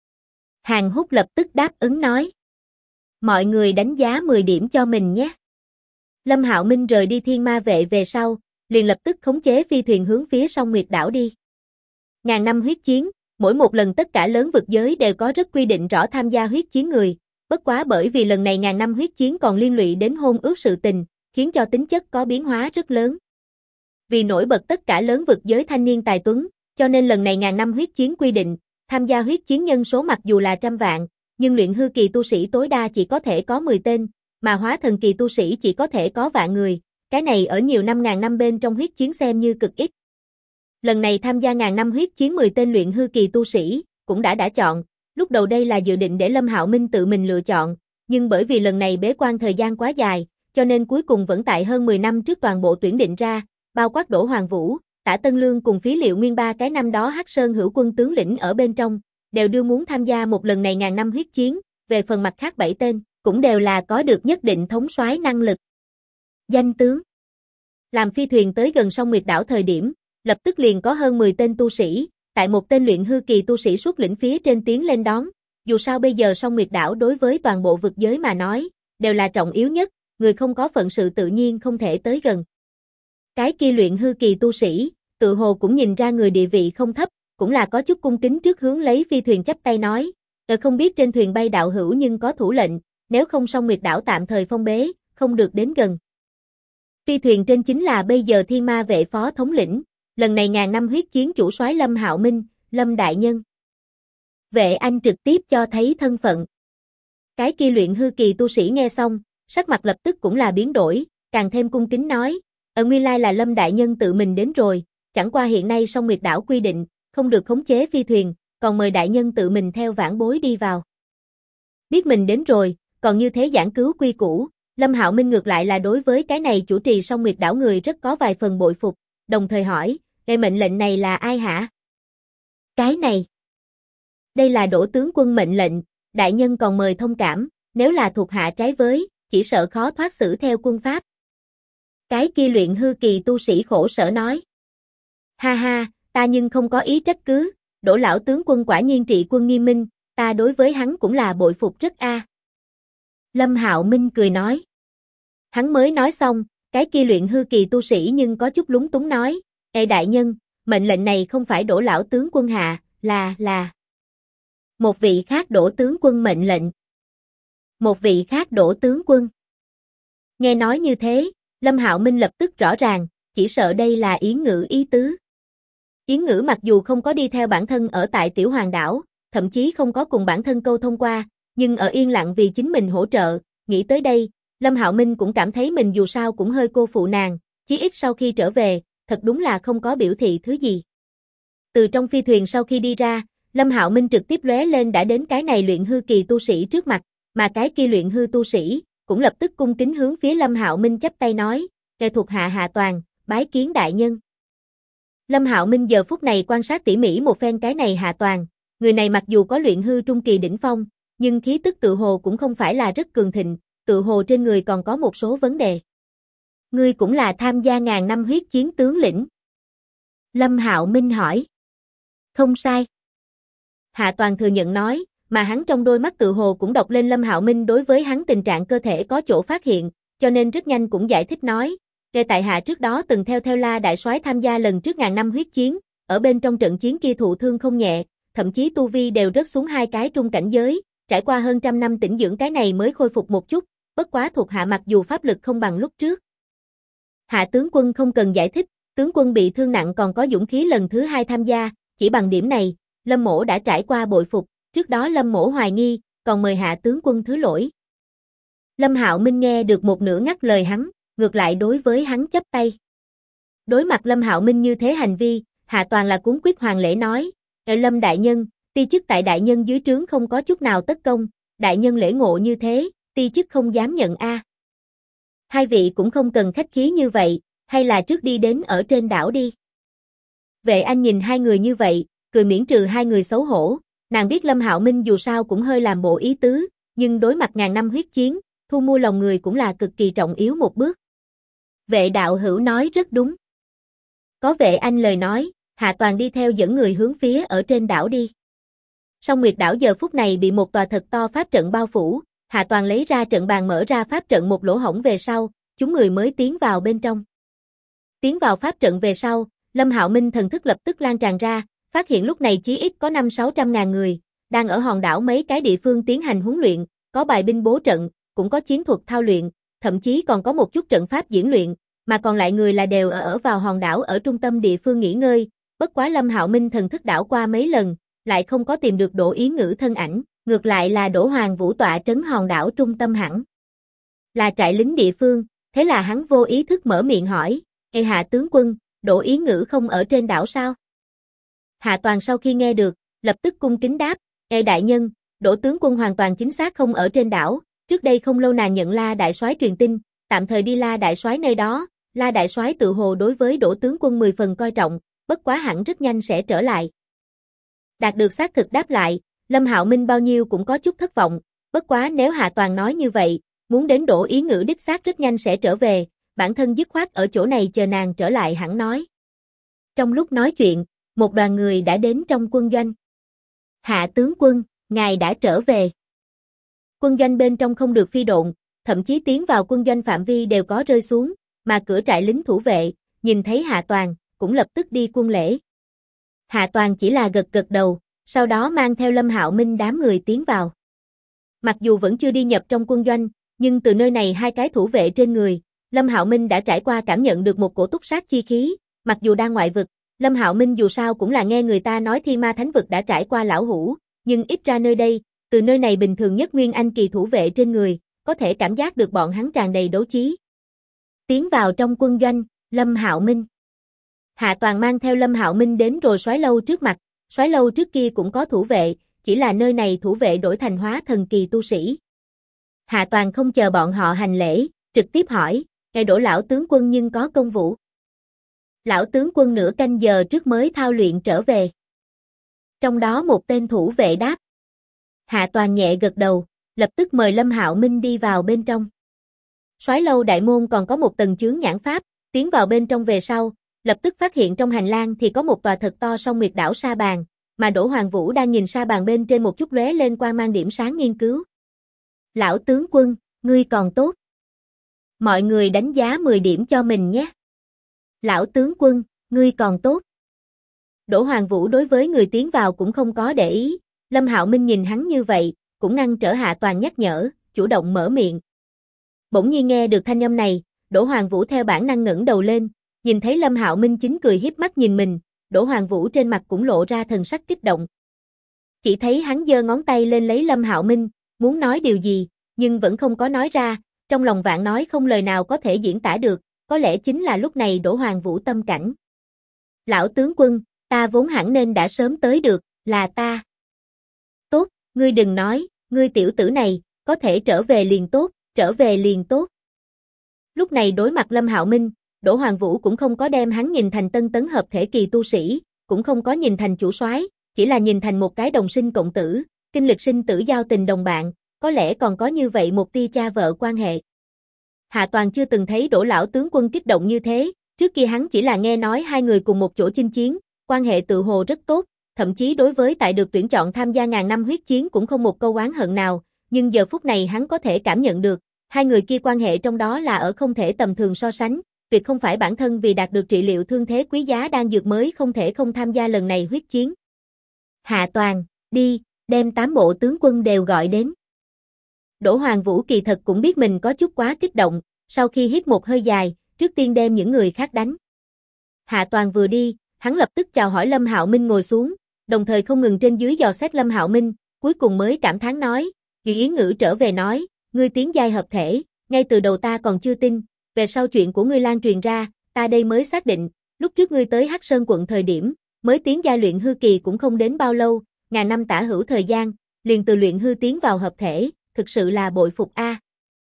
Hàn Húc lập tức đáp ứng nói. Mọi người đánh giá 10 điểm cho mình nhé. Lâm Hạo Minh rời đi Thiên Ma vệ về sau, liền lập tức khống chế phi thuyền hướng phía sông Nguyệt đảo đi. Ngàn năm huyết chiến, mỗi một lần tất cả lớn vực giới đều có rất quy định rõ tham gia huyết chiến người, bất quá bởi vì lần này ngàn năm huyết chiến còn liên lụy đến hôn ước sự tình, khiến cho tính chất có biến hóa rất lớn. Vì nổi bật tất cả lớn vực giới thanh niên tài tuấn, cho nên lần này ngàn năm huyết chiến quy định, tham gia huyết chiến nhân số mặc dù là trăm vạn, nhưng luyện hư kỳ tu sĩ tối đa chỉ có thể có 10 tên, mà hóa thần kỳ tu sĩ chỉ có thể có vạn người, cái này ở nhiều năm ngàn năm bên trong huyết chiến xem như cực ít. Lần này tham gia ngàn năm huyết chiến 10 tên luyện hư kỳ tu sĩ, cũng đã chọn, lúc đầu đây là dự định để Lâm Hạo Minh tự mình lựa chọn, nhưng bởi vì lần này bế quan thời gian quá dài, cho nên cuối cùng vẫn tại hơn 10 năm trước toàn bộ tuyển định ra, bao quát Đỗ Hoàng Vũ, Tả Tân Lương cùng Phí Liệu Nguyên ba cái năm đó Hắc Sơn hữu quân tướng lĩnh ở bên trong, đều đưa muốn tham gia một lần này ngàn năm huyết chiến, về phần mặt khác 7 tên, cũng đều là có được nhất định thống soái năng lực. Danh tướng. Làm phi thuyền tới gần sông Nguyệt đảo thời điểm, lập tức liền có hơn 10 tên tu sĩ, tại một tên luyện hư kỳ tu sĩ xuất lĩnh phía trên tiến lên đón, dù sao bây giờ sông Nguyệt đảo đối với toàn bộ vực giới mà nói, đều là trọng yếu nhất, người không có phận sự tự nhiên không thể tới gần. Cái kia luyện hư kỳ tu sĩ, tự hồ cũng nhìn ra người địa vị không thấp, cũng là có chút cung kính trước hướng lấy phi thuyền chắp tay nói, không biết trên thuyền bay đạo hữu nhưng có thủ lệnh, nếu không sông Nguyệt đảo tạm thời phong bế, không được đến gần. Phi thuyền trên chính là bây giờ Thiên Ma vệ phó thống lĩnh, lần này ngàn năm huyết chiến chủ soái Lâm Hạo Minh, Lâm đại nhân. Vệ Anh trực tiếp cho thấy thân phận. Cái kia luyện hư kỳ tu sĩ nghe xong, sắc mặt lập tức cũng là biến đổi, càng thêm cung kính nói, nguyên lai là Lâm đại nhân tự mình đến rồi, chẳng qua hiện nay sông Nguyệt đảo quy định, không được khống chế phi thuyền, còn mời đại nhân tự mình theo vãn bối đi vào. Biết mình đến rồi, còn như thế giảng cứu quy củ, Lâm Hạo Minh ngược lại là đối với cái này chủ trì sông Nguyệt đảo người rất có vài phần bội phục, đồng thời hỏi, cái mệnh lệnh này là ai hả? Cái này. Đây là Đỗ tướng quân mệnh lệnh, đại nhân còn mời thông cảm, nếu là thuộc hạ trái với, chỉ sợ khó thoát xử theo quân pháp. Cái kia luyện hư kỳ tu sĩ khổ sở nói. Ha ha, ta nhưng không có ý trách cứ, Đỗ lão tướng quân quả nhiên trị quân nghiêm minh, ta đối với hắn cũng là bội phục rất a. Lâm Hạo Minh cười nói. Hắn mới nói xong, Cái kia luyện hư kỳ tu sĩ nhưng có chút lúng túng nói, Ê đại nhân, mệnh lệnh này không phải Đỗ lão tướng quân hạ, là một vị khác Đỗ tướng quân mệnh lệnh. Một vị khác Đỗ tướng quân. Nghe nói như thế, Lâm Hạo Minh lập tức rõ ràng, chỉ sợ đây là Yến Ngữ ý tứ. Yến Ngữ mặc dù không có đi theo bản thân ở tại Tiểu Hoàng đảo, thậm chí không có cùng bản thân câu thông qua, nhưng ở yên lặng vì chính mình hỗ trợ, nghĩ tới đây, Lâm Hạo Minh cũng cảm thấy mình dù sao cũng hơi cô phụ nàng, chí ít sau khi trở về, thật đúng là không có biểu thị thứ gì. Từ trong phi thuyền sau khi đi ra, Lâm Hạo Minh trực tiếp lóe lên đã đến cái này luyện hư kỳ tu sĩ trước mặt, mà cái kia luyện hư tu sĩ cũng lập tức cung kính hướng phía Lâm Hạo Minh chắp tay nói, "Kẻ thuộc hạ Hạ Toàn, bái kiến đại nhân." Lâm Hạo Minh giờ phút này quan sát tỉ mỉ một phen cái này Hạ Toàn, người này mặc dù có luyện hư trung kỳ đỉnh phong, nhưng khí tức tự hồ cũng không phải là rất cường thịnh, tự hồ trên người còn có một số vấn đề. Ngươi cũng là tham gia ngàn năm huyết chiến tướng lĩnh? Lâm Hạo Minh hỏi. Không sai. Hạ Toàn thừa nhận nói, mà hắn trong đôi mắt tự hồ cũng đọc lên Lâm Hạo Minh đối với hắn tình trạng cơ thể có chỗ phát hiện, cho nên rất nhanh cũng giải thích nói, kể tại hạ trước đó từng theo La đại soái tham gia lần trước ngàn năm huyết chiến, ở bên trong trận chiến kia thụ thương không nhẹ, thậm chí tu vi đều rớt xuống 2 cái trung cảnh giới, trải qua hơn trăm năm tĩnh dưỡng cái này mới khôi phục một chút, bất quá thuộc hạ mặc dù pháp lực không bằng lúc trước. Hạ tướng quân không cần giải thích, tướng quân bị thương nặng còn có dũng khí lần thứ 2 tham gia, chỉ bằng điểm này, Lâm mỗ đã trải qua bội phục, trước đó Lâm mỗ hoài nghi, còn mời hạ tướng quân thứ lỗi. Lâm Hạo Minh nghe được một nửa ngắt lời hắn, ngược lại đối với hắn chắp tay. Đối mặt Lâm Hạo Minh như thế hành vi, Hạ Toàn là cuốn quyết hoàng lễ nói, Lâm đại nhân, ti chức tại đại nhân dưới trướng không có chút nào tất công, đại nhân lễ ngộ như thế, ti chức không dám nhận a. Hai vị cũng không cần khách khí như vậy, hay là trước đi đến ở trên đảo đi. Vệ Anh nhìn hai người như vậy, cười miễn trừ hai người xấu hổ, nàng biết Lâm Hạo Minh dù sao cũng hơi làm bộ ý tứ, nhưng đối mặt ngàn năm huyết chiến, thu mua lòng người cũng là cực kỳ trọng yếu một bước. Vệ đạo hữu nói rất đúng. Có Vệ Anh lời nói, Hạ Toàn đi theo dẫn người hướng phía ở trên đảo đi. Song Nguyệt đảo giờ phút này bị một tòa thật to pháp trận bao phủ, Hạ Toàn lấy ra trận bàn mở ra pháp trận một lỗ hổng về sau, chúng người mới tiến vào bên trong. Tiến vào pháp trận về sau, Lâm Hạo Minh thần thức lập tức lan tràn ra, phát hiện lúc này chí ít có 500-600 ngàn người, đang ở hòn đảo mấy cái địa phương tiến hành huấn luyện, có bài binh bố trận, cũng có chiến thuật thao luyện, thậm chí còn có một chút trận pháp diễn luyện, mà còn lại người là đều ở vào hòn đảo ở trung tâm địa phương nghỉ ngơi, bất quá Lâm Hạo Minh thần thức đảo qua mấy lần, lại không có tìm được Đỗ Yến Ngữ thân ảnh, ngược lại là Đỗ Hoàng Vũ tọa trấn hòn đảo trung tâm hẳn. Là trại lính địa phương, thế là hắn vô ý thức mở miệng hỏi, Ê Hạ tướng quân, Đỗ Yến Ngữ không ở trên đảo sao? Hạ Toàn sau khi nghe được, lập tức cung kính đáp, Ê đại nhân, Đỗ tướng quân hoàn toàn chính xác không ở trên đảo, trước đây không lâu nàng nhận La đại soái truyền tin, tạm thời đi La đại soái nơi đó, La đại soái tự hồ đối với Đỗ tướng quân 10 phần coi trọng, bất quá hẳn rất nhanh sẽ trở lại. Đạt được xác thực đáp lại, Lâm Hạo Minh bao nhiêu cũng có chút thất vọng, bất quá nếu Hạ Toàn nói như vậy, muốn đến Đỗ Yến Ngữ đích xác rất nhanh sẽ trở về, bản thân dứt khoát ở chỗ này chờ nàng trở lại hẳn nói. Trong lúc nói chuyện, một đoàn người đã đến trong quân doanh. Hạ tướng quân, ngài đã trở về. Quân doanh bên trong không được phi độn, thậm chí tiến vào quân doanh phạm vi đều có rơi xuống, mà cửa trại lính thủ vệ, nhìn thấy Hạ Toàn, cũng lập tức đi quân lễ. Hạ Toàn chỉ là gật gật đầu, sau đó mang theo Lâm Hạo Minh đám người tiến vào. Mặc dù vẫn chưa đi nhập trong quân doanh, nhưng từ nơi này hai cái thủ vệ trên người, Lâm Hạo Minh đã trải qua cảm nhận được một cổ túc sát chi khí, mặc dù đang ngoại vực, Lâm Hạo Minh dù sao cũng là nghe người ta nói Thiên Ma Thánh vực đã trải qua lão hủ, nhưng ít ra nơi đây, từ nơi này bình thường nhất nguyên anh kỳ thủ vệ trên người, có thể cảm giác được bọn hắn tràn đầy đấu chí. Tiến vào trong quân doanh, Lâm Hạo Minh. Hạ Toàn mang theo Lâm Hạo Minh đến rồi soái lâu trước mặt, soái lâu trước kia cũng có thủ vệ, chỉ là nơi này thủ vệ đổi thành hóa thần kỳ tu sĩ. Hạ Toàn không chờ bọn họ hành lễ, trực tiếp hỏi, ngài Đỗ lão tướng quân nhưng có công vụ. Lão tướng quân nửa canh giờ trước mới thao luyện trở về. Trong đó một tên thủ vệ đáp. Hạ Toàn nhẹ gật đầu, lập tức mời Lâm Hạo Minh đi vào bên trong. Soái lâu đại môn còn có một tầng chướng nhãn pháp, tiến vào bên trong về sau, lập tức phát hiện trong hành lang thì có một tòa thật to song nguyệt đảo sa bàn, mà Đỗ Hoàng Vũ đang nhìn sa bàn bên trên một chút lóe lên quang mang điểm sáng nghiên cứu. Lão tướng quân, ngươi còn tốt. Mọi người đánh giá 10 điểm cho mình nhé. Lão tướng quân, ngươi còn tốt. Đỗ Hoàng Vũ đối với người tiến vào cũng không có để ý, Lâm Hạo Minh nhìn hắn như vậy, cũng ngăn trở Hạ Toàn nhắc nhở, chủ động mở miệng. Bỗng nhiên nghe được thanh âm này, Đỗ Hoàng Vũ theo bản năng ngẩng đầu lên, nhìn thấy Lâm Hạo Minh chính cười hiếp mắt nhìn mình, Đỗ Hoàng Vũ trên mặt cũng lộ ra thần sắc kích động. Chỉ thấy hắn giơ ngón tay lên lấy Lâm Hạo Minh, muốn nói điều gì, nhưng vẫn không có nói ra, trong lòng vạn nói không lời nào có thể diễn tả được, có lẽ chính là lúc này Đỗ Hoàng Vũ tâm cảnh. Lão tướng quân, ta vốn hẳn nên đã sớm tới được, là ta. Tốt, ngươi đừng nói, ngươi tiểu tử này, có thể trở về liền tốt, trở về liền tốt. Lúc này đối mặt Lâm Hạo Minh, Đỗ Hoàng Vũ cũng không có đem hắn nhìn thành tân tấn hợp thể kỳ tu sĩ, cũng không có nhìn thành chủ soái, chỉ là nhìn thành một cái đồng sinh cộng tử, kinh lịch sinh tử giao tình đồng bạn, có lẽ còn có như vậy một tia cha vợ quan hệ. Hạ Toàn chưa từng thấy Đỗ lão tướng quân kích động như thế, trước kia hắn chỉ là nghe nói hai người cùng một chỗ chinh chiến, quan hệ tự hồ rất tốt, thậm chí đối với tại được tuyển chọn tham gia ngàn năm huyết chiến cũng không một câu oán hận nào, nhưng giờ phút này hắn có thể cảm nhận được, hai người kia quan hệ trong đó là ở không thể tầm thường so sánh, tuyệt không phải bản thân vì đạt được trị liệu thương thế quý giá đan dược mới không thể không tham gia lần này huyết chiến. Hạ Toàn, đi, đem 8 bộ tướng quân đều gọi đến. Đỗ Hoàng Vũ kỳ thật cũng biết mình có chút quá kích động, sau khi hít một hơi dài, trước tiên đem những người khác đánh. Hạ Toàn vừa đi, hắn lập tức chào hỏi Lâm Hạo Minh ngồi xuống, đồng thời không ngừng trên dưới dò xét Lâm Hạo Minh, cuối cùng mới cảm thán nói, Kỳ Yến Ngữ trở về nói, ngươi tiến giai hợp thể, ngay từ đầu ta còn chưa tin, về sau chuyện của ngươi lan truyền ra, ta đây mới xác định, lúc trước ngươi tới Hắc Sơn quận thời điểm, mới tiến giai luyện hư kỳ cũng không đến bao lâu, ngàn năm tả hữu thời gian, liền từ luyện hư tiến vào hợp thể, thực sự là bội phục a.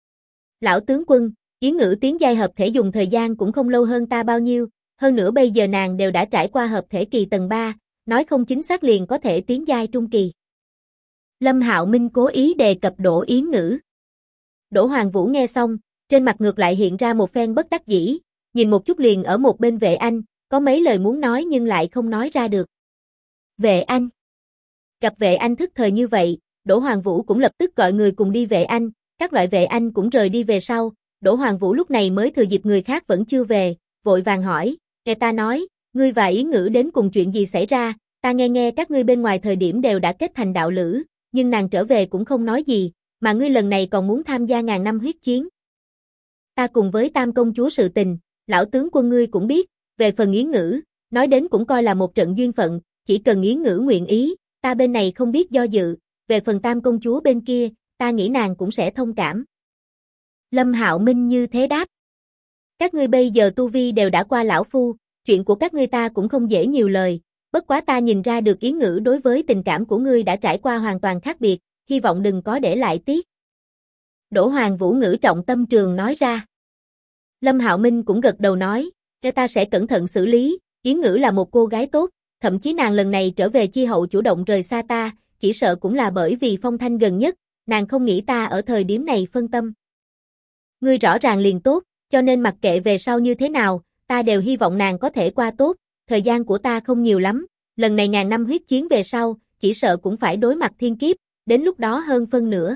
Lão tướng quân, Yến Ngữ tiến giai hợp thể dùng thời gian cũng không lâu hơn ta bao nhiêu, hơn nữa bây giờ nàng đều đã trải qua hợp thể kỳ tầng 3, nói không chính xác liền có thể tiến giai trung kỳ. Lâm Hạo Minh cố ý đề cập Đỗ Yến Ngữ. Đỗ Hoàng Vũ nghe xong, trên mặt ngược lại hiện ra một phen bất đắc dĩ, nhìn một chút liền ở một bên Vệ Anh, có mấy lời muốn nói nhưng lại không nói ra được. Vệ Anh. Gặp Vệ Anh thức thời như vậy, Đỗ Hoàng Vũ cũng lập tức gọi người cùng đi Vệ Anh, các loại Vệ Anh cũng rời đi về sau, Đỗ Hoàng Vũ lúc này mới thừa dịp người khác vẫn chưa về, vội vàng hỏi, nghe ta nói, ngươi và Yến Ngữ đến cùng chuyện gì xảy ra, ta nghe các ngươi bên ngoài thời điểm đều đã kết thành đạo lữ, nhưng nàng trở về cũng không nói gì, mà ngươi lần này còn muốn tham gia ngàn năm huyết chiến. Ta cùng với Tam công chúa sự tình, lão tướng quân ngươi cũng biết, về phần Yến Ngữ, nói đến cũng coi là một trận duyên phận, chỉ cần Yến Ngữ nguyện ý, ta bên này không biết do dự, về phần Tam công chúa bên kia, ta nghĩ nàng cũng sẽ thông cảm. Lâm Hạo Minh như thế đáp. Các ngươi bây giờ tu vi đều đã qua lão phu, chuyện của các ngươi ta cũng không dễ nhiều lời, bất quá ta nhìn ra được Yến Ngữ đối với tình cảm của ngươi đã trải qua hoàn toàn khác biệt, hy vọng đừng có để lại tiếc. Đỗ Hoàng Vũ ngữ trọng tâm trường nói ra. Lâm Hạo Minh cũng gật đầu nói, cho ta sẽ cẩn thận xử lý, Yến Ngữ là một cô gái tốt, thậm chí nàng lần này trở về chi hậu chủ động rời xa ta, chỉ sợ cũng là bởi vì phong thanh gần nhất, nàng không nghĩ ta ở thời điểm này phân tâm. Ngươi rõ ràng liền tốt, cho nên mặc kệ về sau như thế nào, ta đều hy vọng nàng có thể qua tốt, thời gian của ta không nhiều lắm, lần này ngàn năm huyết chiến về sau, chỉ sợ cũng phải đối mặt thiên kiếp, đến lúc đó hơn phân nửa.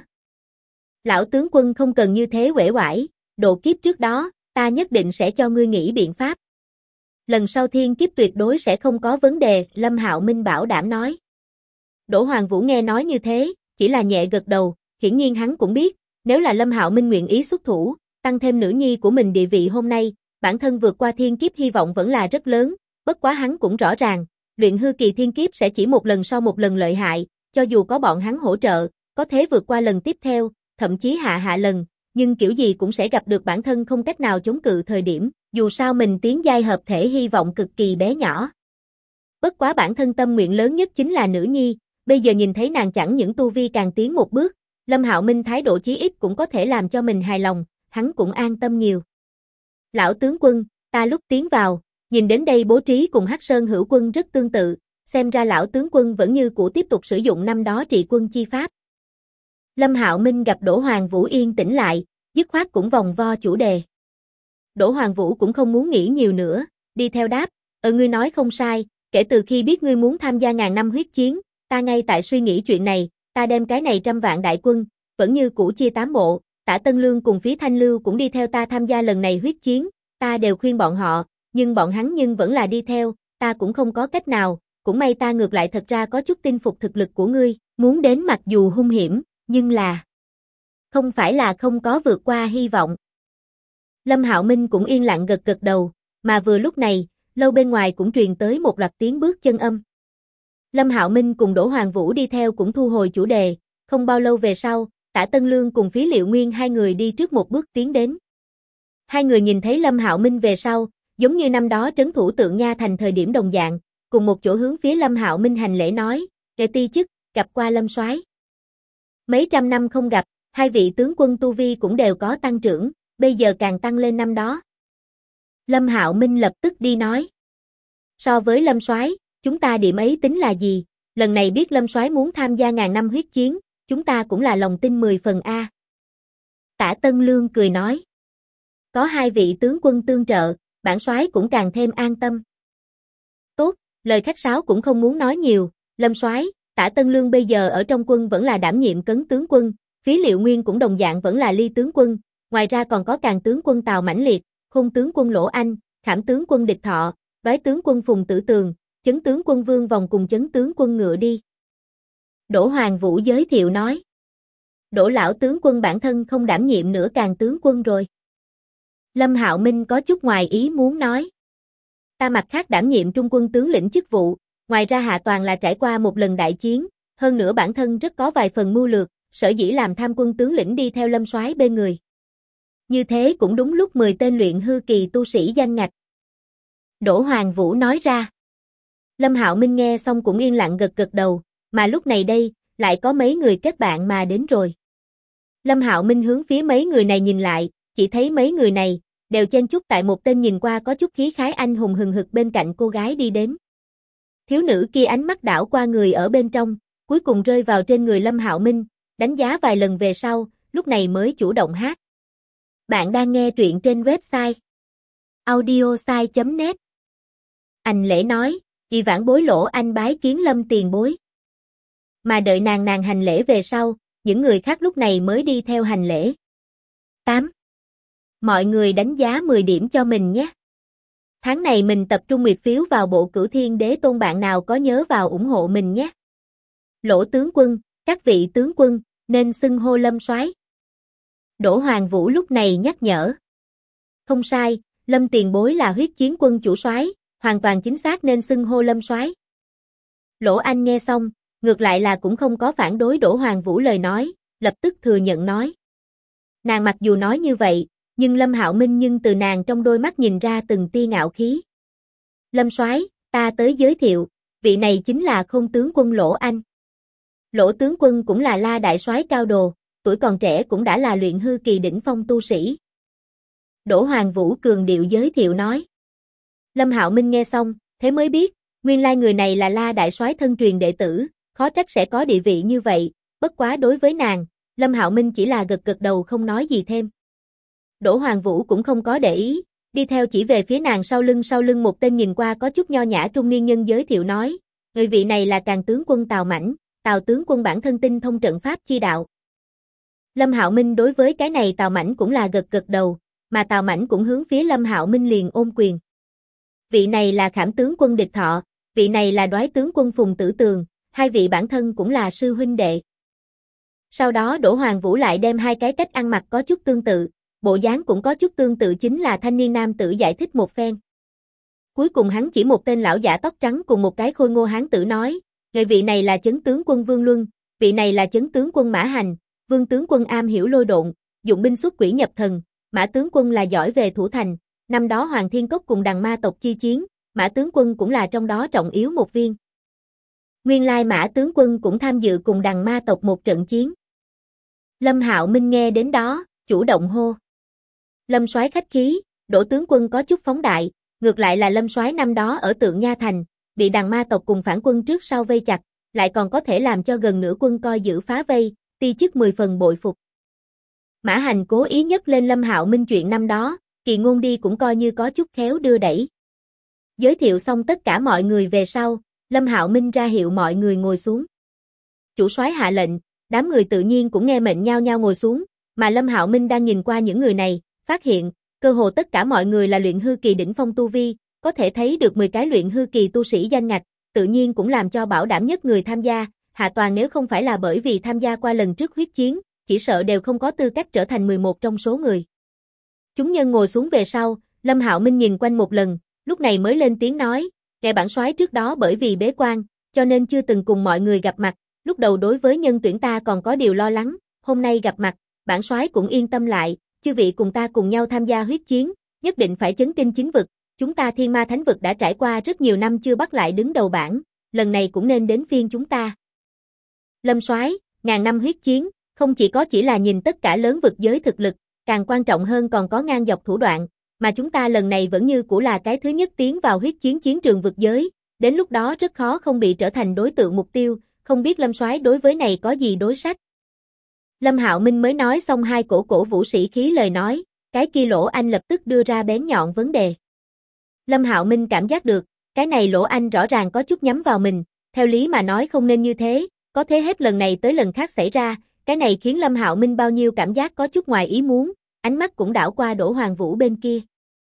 Lão tướng quân không cần như thế uể oải, độ kiếp trước đó, ta nhất định sẽ cho ngươi nghĩ biện pháp. Lần sau thiên kiếp tuyệt đối sẽ không có vấn đề, Lâm Hạo Minh bảo đảm nói. Đỗ Hoàng Vũ nghe nói như thế, chỉ là nhẹ gật đầu, hiển nhiên hắn cũng biết, nếu là Lâm Hạo Minh nguyện ý xuất thủ, tăng thêm nữ nhi của mình địa vị hôm nay, bản thân vượt qua thiên kiếp hy vọng vẫn là rất lớn, bất quá hắn cũng rõ ràng, luyện hư kỳ thiên kiếp sẽ chỉ một lần sau một lần lợi hại, cho dù có bọn hắn hỗ trợ, có thế vượt qua lần tiếp theo, thậm chí hạ lần, nhưng kiểu gì cũng sẽ gặp được bản thân không cách nào chống cự thời điểm, dù sao mình tiến giai hợp thể hy vọng cực kỳ bé nhỏ. Bất quá bản thân tâm nguyện lớn nhất chính là nữ nhi, bây giờ nhìn thấy nàng chẳng những tu vi càng tiến một bước, Lâm Hạo Minh thái độ chí ít cũng có thể làm cho mình hài lòng, hắn cũng an tâm nhiều. Lão tướng quân, ta lúc tiến vào, nhìn đến đây bố trí cùng Hắc Sơn hữu quân rất tương tự, xem ra lão tướng quân vẫn như cũ tiếp tục sử dụng năm đó trị quân chi pháp. Lâm Hạo Minh gặp Đỗ Hoàng Vũ yên tĩnh lại, dứt khoát cũng vòng vo chủ đề. Đỗ Hoàng Vũ cũng không muốn nghĩ nhiều nữa, đi theo đáp, ngươi nói không sai, kể từ khi biết ngươi muốn tham gia ngàn năm huyết chiến, ta ngay tại suy nghĩ chuyện này, ta đem cái này 100 vạn đại quân, vẫn như cũ chia 8 bộ, Tả Tân Lương cùng Phí Thanh Lưu cũng đi theo ta tham gia lần này huyết chiến, ta đều khuyên bọn họ, nhưng bọn hắn vẫn là đi theo, ta cũng không có cách nào, cũng may ta ngược lại thật ra có chút tin phục thực lực của ngươi, muốn đến mặc dù hung hiểm, nhưng là không phải là không có vượt qua hy vọng. Lâm Hạo Minh cũng yên lặng gật gật đầu, mà vừa lúc này, lâu bên ngoài cũng truyền tới một loạt tiếng bước chân âm. Lâm Hạo Minh cùng Đỗ Hoàng Vũ đi theo cũng thu hồi chủ đề, không bao lâu về sau, Tả Tân Lương cùng Phí Liệu Nguyên hai người đi trước một bước tiến đến. Hai người nhìn thấy Lâm Hạo Minh về sau, giống như năm đó trấn thủ Tượng Nha thành thời điểm đồng dạng, cùng một chỗ hướng phía Lâm Hạo Minh hành lễ nói, "Nghệ ti chức, gặp qua Lâm soái." Mấy trăm năm không gặp, hai vị tướng quân tu vi cũng đều có tăng trưởng, bây giờ càng tăng lên năm đó. Lâm Hạo Minh lập tức đi nói, "So với Lâm soái, chúng ta điểm ấy tính là gì, lần này biết Lâm soái muốn tham gia ngàn năm huyết chiến, chúng ta cũng là lòng tin 10 phần a." Tả Tân Lương cười nói, "Có hai vị tướng quân tương trợ, bản soái cũng càng thêm an tâm." Tốt, lời khách sáo cũng không muốn nói nhiều, Lâm soái, Tả Tân Lương bây giờ ở trong quân vẫn là đảm nhiệm Cấn tướng quân, Phí Liệu Nguyên cũng đồng dạng vẫn là Ly tướng quân, ngoài ra còn có Càn tướng quân Tào Mãnh Liệt, Khôn tướng quân Lỗ Anh, Khảm tướng quân Địch Thọ, Đoái tướng quân Phùng Tử Tường, Chấn tướng quân Vương Vòng cùng Chấn tướng quân Ngựa Đi. Đỗ Hoàng Vũ giới thiệu nói, Đỗ lão tướng quân bản thân không đảm nhiệm nữa Càn tướng quân rồi. Lâm Hạo Minh có chút ngoài ý muốn nói, ta mặt khác đảm nhiệm trung quân tướng lĩnh chức vụ, ngoài ra hạ toàn là trải qua một lần đại chiến, hơn nữa bản thân rất có vài phần mưu lược, sở dĩ làm tham quân tướng lĩnh đi theo Lâm soái bên người. Như thế cũng đúng lúc 10 tên luyện hư kỳ tu sĩ danh ngạch. Đỗ Hoàng Vũ nói ra. Lâm Hạo Minh nghe xong cũng yên lặng gật gật đầu, mà lúc này đây, lại có mấy người kết bạn mà đến rồi. Lâm Hạo Minh hướng phía mấy người này nhìn lại, chỉ thấy mấy người này, đều chen chúc tại một tên nhìn qua có chút khí khái anh hùng hừng hực bên cạnh cô gái đi đến. Thiếu nữ kia ánh mắt đảo qua người ở bên trong, cuối cùng rơi vào trên người Lâm Hạo Minh, đánh giá vài lần về sau, lúc này mới chủ động hát. Bạn đang nghe truyện trên website audiosai.net. Anh lễ nói, vì vãn bối Lỗ Anh bái kiến Lâm tiền bối. Mà đợi nàng hành lễ về sau, những người khác lúc này mới đi theo hành lễ. 8. Mọi người đánh giá 10 điểm cho mình nhé. Tháng này mình tập trung nguyệt phiếu vào bộ Cửu Thiên Đế Tôn, bạn nào có nhớ vào ủng hộ mình nhé. Lỗ tướng quân, các vị tướng quân, nên xưng hô Lâm soái. Đỗ Hoàng Vũ lúc này nhắc nhở. Không sai, Lâm tiền bối là huyết chiến quân chủ soái, hoàn toàn chính xác nên xưng hô Lâm soái. Lỗ Anh nghe xong, ngược lại là cũng không có phản đối Đỗ Hoàng Vũ lời nói, lập tức thừa nhận nói. Nàng mặc dù nói như vậy, nhưng Lâm Hạo Minh nhưng từ nàng trong đôi mắt nhìn ra từng tia ngạo khí. Lâm soái, ta tới giới thiệu, vị này chính là Khôn tướng quân Lỗ Anh. Lỗ tướng quân cũng là La đại soái cao đồ, tuổi còn trẻ cũng đã là luyện hư kỳ đỉnh phong tu sĩ. Đỗ Hoàng Vũ cường điệu giới thiệu nói. Lâm Hạo Minh nghe xong, thế mới biết, nguyên lai người này là La đại soái thân truyền đệ tử, khó trách sẽ có địa vị như vậy, bất quá đối với nàng, Lâm Hạo Minh chỉ là gật gật đầu không nói gì thêm. Đỗ Hoàng Vũ cũng không có để ý, đi theo chỉ về phía nàng sau lưng một tên nhìn qua có chút nho nhã trung niên nhân giới thiệu nói, người vị này là Càn tướng quân Tào Mãnh, Tào tướng quân bản thân tinh thông trận pháp chi đạo. Lâm Hạo Minh đối với cái này Tào Mãnh cũng là gật gật đầu, mà Tào Mãnh cũng hướng phía Lâm Hạo Minh liền ôm quyền. Vị này là Khảm tướng quân Địch Thọ, vị này là Đoái tướng quân Phùng Tử Tường, hai vị bản thân cũng là sư huynh đệ. Sau đó Đỗ Hoàng Vũ lại đem hai cái cách ăn mặc có chút tương tự, bộ dáng cũng có chút tương tự chính là thanh niên nam tử giải thích một phen. Cuối cùng hắn chỉ một tên lão giả tóc trắng cùng một cái khôi ngô hán tử nói, người vị này là Chấn tướng quân Vương Luân, vị này là Chấn tướng quân Mã Hành, Vương tướng quân am hiểu lôi độn, dụng binh xuất quỷ nhập thần, Mã tướng quân là giỏi về thủ thành, năm đó Hoàng Thiên Cốc cùng đằng ma tộc chi chiến, Mã tướng quân cũng là trong đó trọng yếu một viên. Nguyên lai Mã tướng quân cũng tham dự cùng đằng ma tộc một trận chiến. Lâm Hạo Minh nghe đến đó, chủ động hô. Lâm soái khách khí, Đỗ tướng quân có chút phóng đại, ngược lại là Lâm soái năm đó ở Tượng Nha thành, bị đằng ma tộc cùng phản quân trước sau vây chặt, lại còn có thể làm cho gần nửa quân coi giữ phá vây, ti chức 10 phần bội phục. Mã Hành cố ý nhắc lên Lâm Hạo Minh chuyện năm đó, Kỳ Ngôn đi cũng coi như có chút khéo đưa đẩy. Giới thiệu xong tất cả mọi người về sau, Lâm Hạo Minh ra hiệu mọi người ngồi xuống. Chủ soái hạ lệnh, đám người tự nhiên cũng nghe mệnh nhao nhao ngồi xuống, mà Lâm Hạo Minh đang nhìn qua những người này, phát hiện, cơ hồ tất cả mọi người là luyện hư kỳ đỉnh phong tu vi, có thể thấy được 10 cái luyện hư kỳ tu sĩ danh ngạch, tự nhiên cũng làm cho bảo đảm nhất người tham gia, Hạ Toàn nếu không phải là bởi vì tham gia qua lần trước huyết chiến, chỉ sợ đều không có tư cách trở thành 11 trong số người. Chúng nhân ngồi xuống về sau, Lâm Hạo Minh nhìn quanh một lần, lúc này mới lên tiếng nói, kẻ bản soái trước đó bởi vì bế quan, cho nên chưa từng cùng mọi người gặp mặt, lúc đầu đối với nhân tuyển ta còn có điều lo lắng, hôm nay gặp mặt, bản soái cũng yên tâm lại, chư vị cùng ta cùng nhau tham gia huyết chiến, nhất định phải chấn kinh chính vực, chúng ta Thiên Ma Thánh vực đã trải qua rất nhiều năm chưa bắt lại đứng đầu bảng, lần này cũng nên đến phiên chúng ta. Lâm soái, ngàn năm huyết chiến, không chỉ là nhìn tất cả lớn vực giới thực lực, càng quan trọng hơn còn có ngang dọc thủ đoạn, mà chúng ta lần này vẫn như cũ là cái thứ nhất tiến vào huyết chiến chiến trường vực giới, đến lúc đó rất khó không bị trở thành đối tượng mục tiêu, không biết Lâm soái đối với này có gì đối sách. Lâm Hạo Minh mới nói xong hai cổ vũ sĩ khí lời nói, cái kia Lỗ Anh lập tức đưa ra bén nhọn vấn đề. Lâm Hạo Minh cảm giác được, cái này Lỗ Anh rõ ràng có chút nhắm vào mình, theo lý mà nói không nên như thế, có thế hết lần này tới lần khác xảy ra, cái này khiến Lâm Hạo Minh bao nhiêu cảm giác có chút ngoài ý muốn, ánh mắt cũng đảo qua Đỗ Hoàng Vũ bên kia.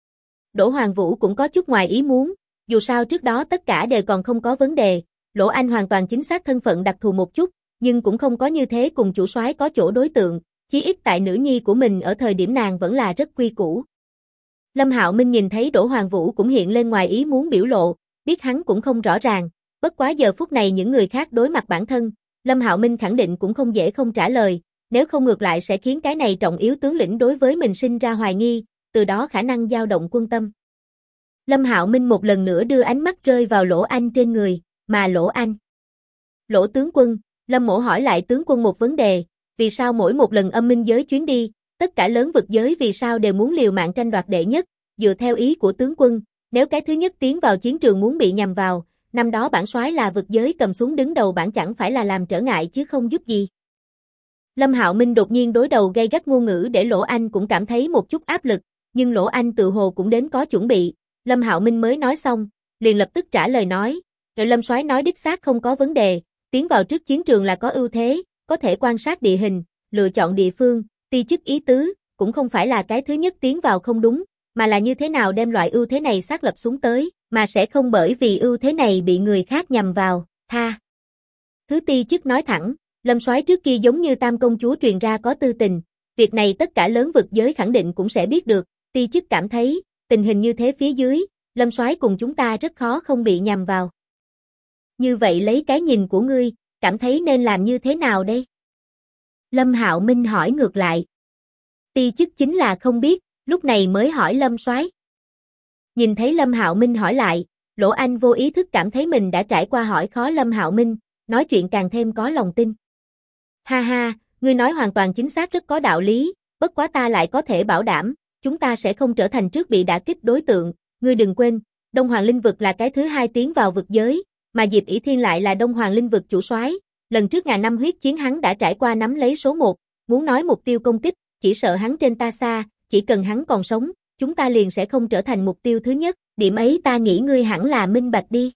Đỗ Hoàng Vũ cũng có chút ngoài ý muốn, dù sao trước đó tất cả đều còn không có vấn đề, Lỗ Anh hoàn toàn chính xác thân phận đặc thù một chút, nhưng cũng không có như thế cùng chủ soái có chỗ đối tượng, chí ít tại nữ nhi của mình ở thời điểm nàng vẫn là rất quy củ. Lâm Hạo Minh nhìn thấy Đỗ Hoàng Vũ cũng hiện lên ngoài ý muốn biểu lộ, biết hắn cũng không rõ ràng, bất quá giờ phút này những người khác đối mặt bản thân, Lâm Hạo Minh khẳng định cũng không dễ không trả lời, nếu không ngược lại sẽ khiến cái này trọng yếu tướng lĩnh đối với mình sinh ra hoài nghi, từ đó khả năng dao động quân tâm. Lâm Hạo Minh một lần nữa đưa ánh mắt rơi vào Lỗ Anh trên người, mà Lỗ Anh. Lỗ tướng quân, Lâm mỗ hỏi lại tướng quân một vấn đề, vì sao mỗi một lần âm minh giới chuyến đi, tất cả lớn vực giới vì sao đều muốn liều mạng tranh đoạt đệ nhất, dựa theo ý của tướng quân, nếu cái thứ nhất tiến vào chiến trường muốn bị nhằm vào, năm đó bản soái là vực giới cầm xuống đứng đầu bản chẳng phải là làm trở ngại chứ không giúp gì. Lâm Hạo Minh đột nhiên đối đầu gay gắt ngôn ngữ để Lỗ Anh cũng cảm thấy một chút áp lực, nhưng Lỗ Anh tự hồ cũng đến có chuẩn bị, Lâm Hạo Minh mới nói xong, liền lập tức trả lời nói, Lâm soái nói đích xác không có vấn đề, tiến vào trước chiến trường là có ưu thế, có thể quan sát địa hình, lựa chọn địa phương, ti chức ý tứ, cũng không phải là cái thứ nhất tiến vào không đúng, mà là như thế nào đem loại ưu thế này xác lập xuống tới, mà sẽ không bởi vì ưu thế này bị người khác nhằm vào, ha. Thứ ti chức nói thẳng, Lâm soái trước kia giống như Tam công chúa truyền ra có tư tình, việc này tất cả lớn vực giới khẳng định cũng sẽ biết được, ti chức cảm thấy, tình hình như thế phía dưới, Lâm soái cùng chúng ta rất khó không bị nhằm vào. Như vậy lấy cái nhìn của ngươi, cảm thấy nên làm như thế nào đây? Lâm Hạo Minh hỏi ngược lại. Ti chức chính là không biết, lúc này mới hỏi Lâm soái. Nhìn thấy Lâm Hạo Minh hỏi lại, Lỗ Anh vô ý thức cảm thấy mình đã trải qua hỏi khó Lâm Hạo Minh, nói chuyện càng thêm có lòng tin. Ha ha, ngươi nói hoàn toàn chính xác rất có đạo lý, bất quá ta lại có thể bảo đảm, chúng ta sẽ không trở thành trước bị đả kích đối tượng, ngươi đừng quên, Đông Hoàng Linh vực là cái thứ hai tiến vào vực giới, mà Diệp ỷ Thiên lại là Đông Hoàng Linh vực chủ soái, lần trước ngàn năm huyết chiến hắn đã trải qua nắm lấy số 1, muốn nói mục tiêu công kích, chỉ sợ hắn trên ta xa, chỉ cần hắn còn sống, chúng ta liền sẽ không trở thành mục tiêu thứ nhất, điểm ấy ta nghĩ ngươi hẳn là minh bạch đi.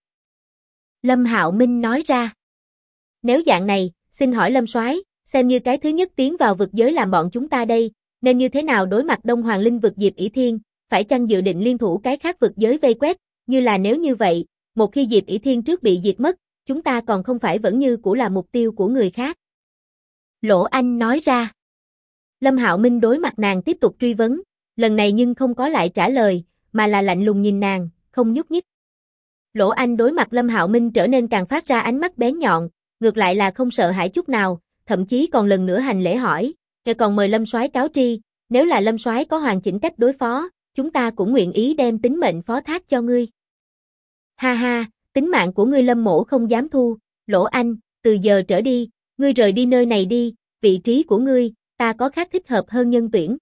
Lâm Hạo Minh nói ra. Nếu dạng này, xin hỏi Lâm soái, xem như cái thứ nhất tiến vào vực giới làm bọn chúng ta đây, nên như thế nào đối mặt Đông Hoàng Linh vực Diệp ỷ Thiên, phải chăng dự định liên thủ cái khác vực giới vây quét, như là nếu như vậy, một khi Diệp ỷ Thiên trước bị diệt mất, chúng ta còn không phải vẫn như cũ là mục tiêu của người khác. Lỗ Anh nói ra. Lâm Hạo Minh đối mặt nàng tiếp tục truy vấn, lần này nhưng không có lại trả lời, mà là lạnh lùng nhìn nàng, không nhúc nhích. Lỗ Anh đối mặt Lâm Hạo Minh trở nên càng phát ra ánh mắt bén nhọn, ngược lại là không sợ hãi chút nào, thậm chí còn lần nữa hành lễ hỏi, còn mời Lâm soái cáo tri, nếu là Lâm soái có hoàn chỉnh cách đối phó, chúng ta cũng nguyện ý đem tính mệnh phó thác cho ngươi. Ha ha, tính mạng của ngươi Lâm mỗ không dám thu, Lỗ Anh, từ giờ trở đi, ngươi rời đi nơi này đi, vị trí của ngươi, ta có khác thích hợp hơn nhân tuyển.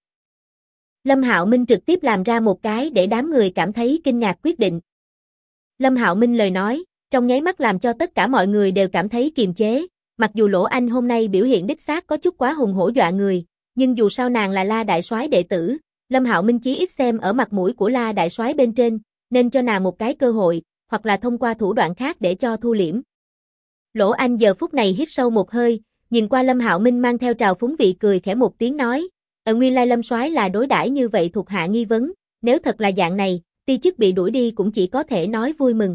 Lâm Hạo Minh trực tiếp làm ra một cái để đám người cảm thấy kinh ngạc quyết định. Lâm Hạo Minh lời nói, trong nháy mắt làm cho tất cả mọi người đều cảm thấy kiềm chế, mặc dù Lỗ Anh hôm nay biểu hiện đích xác có chút quá hùng hổ dọa người, nhưng dù sao nàng là La đại soái đệ tử, Lâm Hạo Minh chí ít xem ở mặt mũi của La đại soái bên trên, nên cho nàng một cái cơ hội, hoặc là thông qua thủ đoạn khác để cho thu liễm. Lỗ Anh giờ phút này hít sâu một hơi, nhìn qua Lâm Hạo Minh mang theo trào phúng vị cười khẽ một tiếng nói, Nguyên lai Lâm soái là đối đãi như vậy thuộc hạ nghi vấn, nếu thật là dạng này, ti chức bị đuổi đi cũng chỉ có thể nói vui mừng.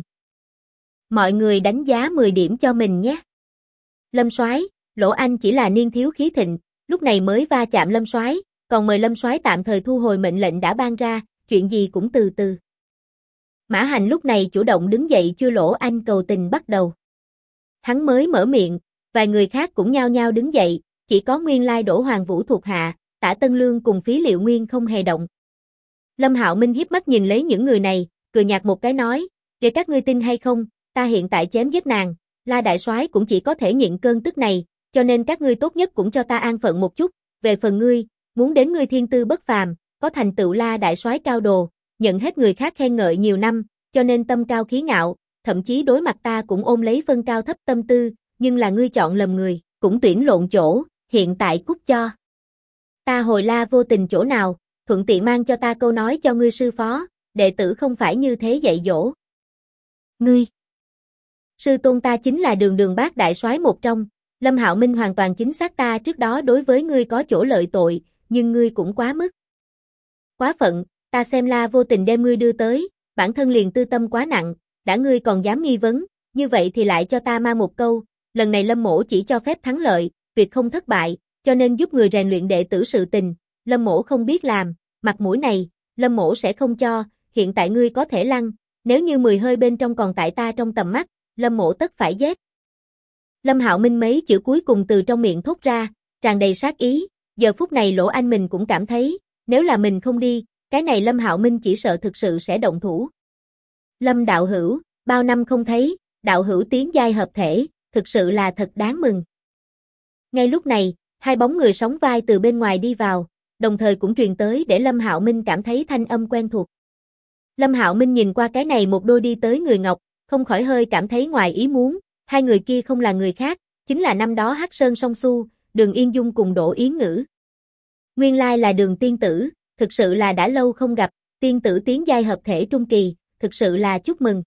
Mọi người đánh giá 10 điểm cho mình nhé. Lâm soái, Lỗ Anh chỉ là niên thiếu khí thịnh, lúc này mới va chạm Lâm soái, còn mời Lâm soái tạm thời thu hồi mệnh lệnh đã ban ra, chuyện gì cũng từ từ. Mã Hành lúc này chủ động đứng dậy chưa Lỗ Anh cầu tình bắt đầu. Hắn mới mở miệng, vài người khác cũng nhao nhao đứng dậy, chỉ có nguyên lai Đỗ Hoàng Vũ thuộc hạ, Tả Tân Lương cùng Phí Liệu Nguyên không hề động. Lâm Hạo Minh hiếp mắt nhìn lấy những người này, cười nhạt một cái nói, để các ngươi tin hay không, ta hiện tại chém giết nàng, La đại soái cũng chỉ có thể nhịn cơn tức này, cho nên các ngươi tốt nhất cũng cho ta an phận một chút, về phần ngươi, muốn đến ngươi thiên tư bất phàm, có thành tựu La đại soái cao đồ, nhận hết người khác khen ngợi nhiều năm, cho nên tâm cao khí ngạo, thậm chí đối mặt ta cũng ôm lấy phân cao thấp tâm tư, nhưng là ngươi chọn lầm người, cũng tuyển lộn chỗ, hiện tại cút cho. Ta hồi La vô tình chỗ nào, thuận tiện mang cho ta câu nói cho ngươi sư phó, đệ tử không phải như thế dạy dỗ. Ngươi, sư tôn ta chính là Đường Đường Bát đại soái một trong, Lâm Hạo Minh hoàn toàn chính xác, ta trước đó đối với ngươi có chỗ lợi tội, nhưng ngươi cũng quá mức. Quá phận, ta xem La vô tình đem ngươi đưa tới, bản thân liền tư tâm quá nặng, đã ngươi còn dám nghi vấn, như vậy thì lại cho ta mang một câu, lần này Lâm mỗ chỉ cho phép thắng lợi, tuyệt không thất bại, cho nên giúp người rèn luyện đệ tử sự tình, Lâm mỗ không biết làm, mặt mũi này, Lâm mỗ sẽ không cho, hiện tại ngươi có thể lăn, nếu như 10 hơi bên trong còn tại ta trong tầm mắt, Lâm mỗ tất phải giết. Lâm Hạo Minh mấy chữ cuối cùng từ trong miệng thốt ra, tràn đầy sát ý, giờ phút này Lỗ Anh mình cũng cảm thấy, nếu là mình không đi, cái này Lâm Hạo Minh chỉ sợ thực sự sẽ động thủ. Lâm đạo hữu, bao năm không thấy, đạo hữu tiến giai hợp thể, thực sự là thật đáng mừng. Ngay lúc này, hai bóng người sóng vai từ bên ngoài đi vào, đồng thời cũng truyền tới để Lâm Hạo Minh cảm thấy thanh âm quen thuộc. Lâm Hạo Minh nhìn qua cái này một đôi đi tới người ngọc, không khỏi hơi cảm thấy ngoài ý muốn, hai người kia không là người khác, chính là năm đó Hắc Sơn Song Xu, Đường Yên Dung cùng Đỗ Yến Ngữ. Nguyên lai là Đường tiên tử, thực sự là đã lâu không gặp, tiên tử tiến giai hợp thể trung kỳ, thực sự là chúc mừng.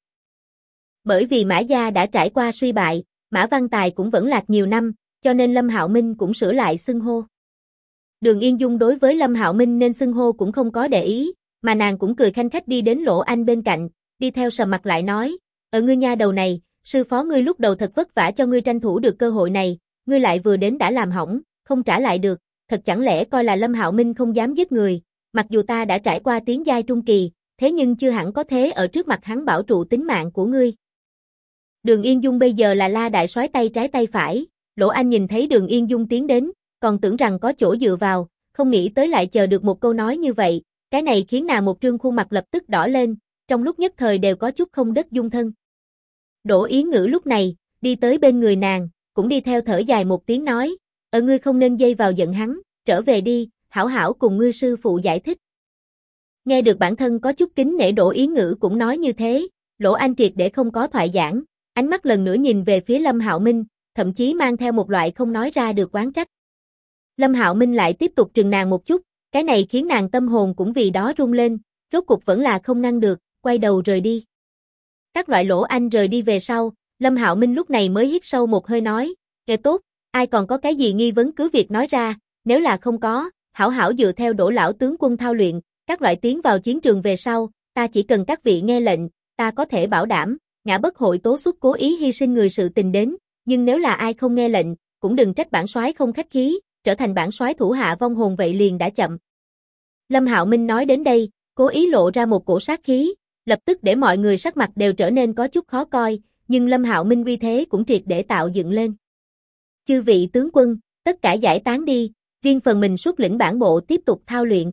Bởi vì Mã gia đã trải qua suy bại, Mã Văn Tài cũng vẫn lạc nhiều năm, cho nên Lâm Hạo Minh cũng sửa lại xưng hô. Đường Yên Dung đối với Lâm Hạo Minh nên xưng hô cũng không có để ý, mà nàng cũng cười khanh khách đi đến Lỗ Anh bên cạnh, đi theo sầm mặt lại nói, ngươi nha đầu này, sư phó ngươi lúc đầu thật vất vả cho ngươi tranh thủ được cơ hội này, ngươi lại vừa đến đã làm hỏng, không trả lại được, thật chẳng lẽ coi là Lâm Hạo Minh không dám giết người, mặc dù ta đã trải qua tiến giai trung kỳ, thế nhưng chưa hẳn có thế ở trước mặt hắn bảo trụ tính mạng của ngươi. Đường Yên Dung bây giờ là La đại soái tay trái tay phải, Lỗ Anh nhìn thấy Đường Yên Dung tiến đến, còn tưởng rằng có chỗ dựa vào, không nghĩ tới lại chờ được một câu nói như vậy, cái này khiến nàng một trương khuôn mặt lập tức đỏ lên, trong lúc nhất thời đều có chút không đất dung thân. Đỗ Yến Ngữ lúc này, đi tới bên người nàng, cũng đi theo thở dài một tiếng nói, ngươi không nên dây vào giận hắn, trở về đi, hảo hảo cùng ngươi sư phụ giải thích. Nghe được bản thân có chút kính nể Đỗ Yến Ngữ cũng nói như thế, Lỗ Anh triệt để không có thoại giảng, ánh mắt lần nữa nhìn về phía Lâm Hạo Minh, thậm chí mang theo một loại không nói ra được oán trách. Lâm Hạo Minh lại tiếp tục trừng nàng một chút, cái này khiến nàng tâm hồn cũng vì đó rung lên, rốt cục vẫn là không ngăn được, quay đầu rời đi. Các loại Lỗ Anh rời đi về sau, Lâm Hạo Minh lúc này mới hít sâu một hơi nói, kệ tốt, ai còn có cái gì nghi vấn cứ việc nói ra, nếu là không có, hảo hảo dựa theo Đỗ lão tướng quân thao luyện, các loại tiến vào chiến trường về sau, ta chỉ cần các vị nghe lệnh, ta có thể bảo đảm, ngã bất hội tố xuất cố ý hy sinh người sự tình đến, nhưng nếu là ai không nghe lệnh, cũng đừng trách bản soái không khách khí, trở thành bản soái thủ hạ vong hồn vậy liền đã chậm. Lâm Hạo Minh nói đến đây, cố ý lộ ra một cổ sát khí, lập tức để mọi người sắc mặt đều trở nên có chút khó coi, nhưng Lâm Hạo Minh uy thế cũng triệt để tạo dựng lên. Chư vị tướng quân, tất cả giải tán đi, riêng phần mình xuất lĩnh bản bộ tiếp tục thao luyện.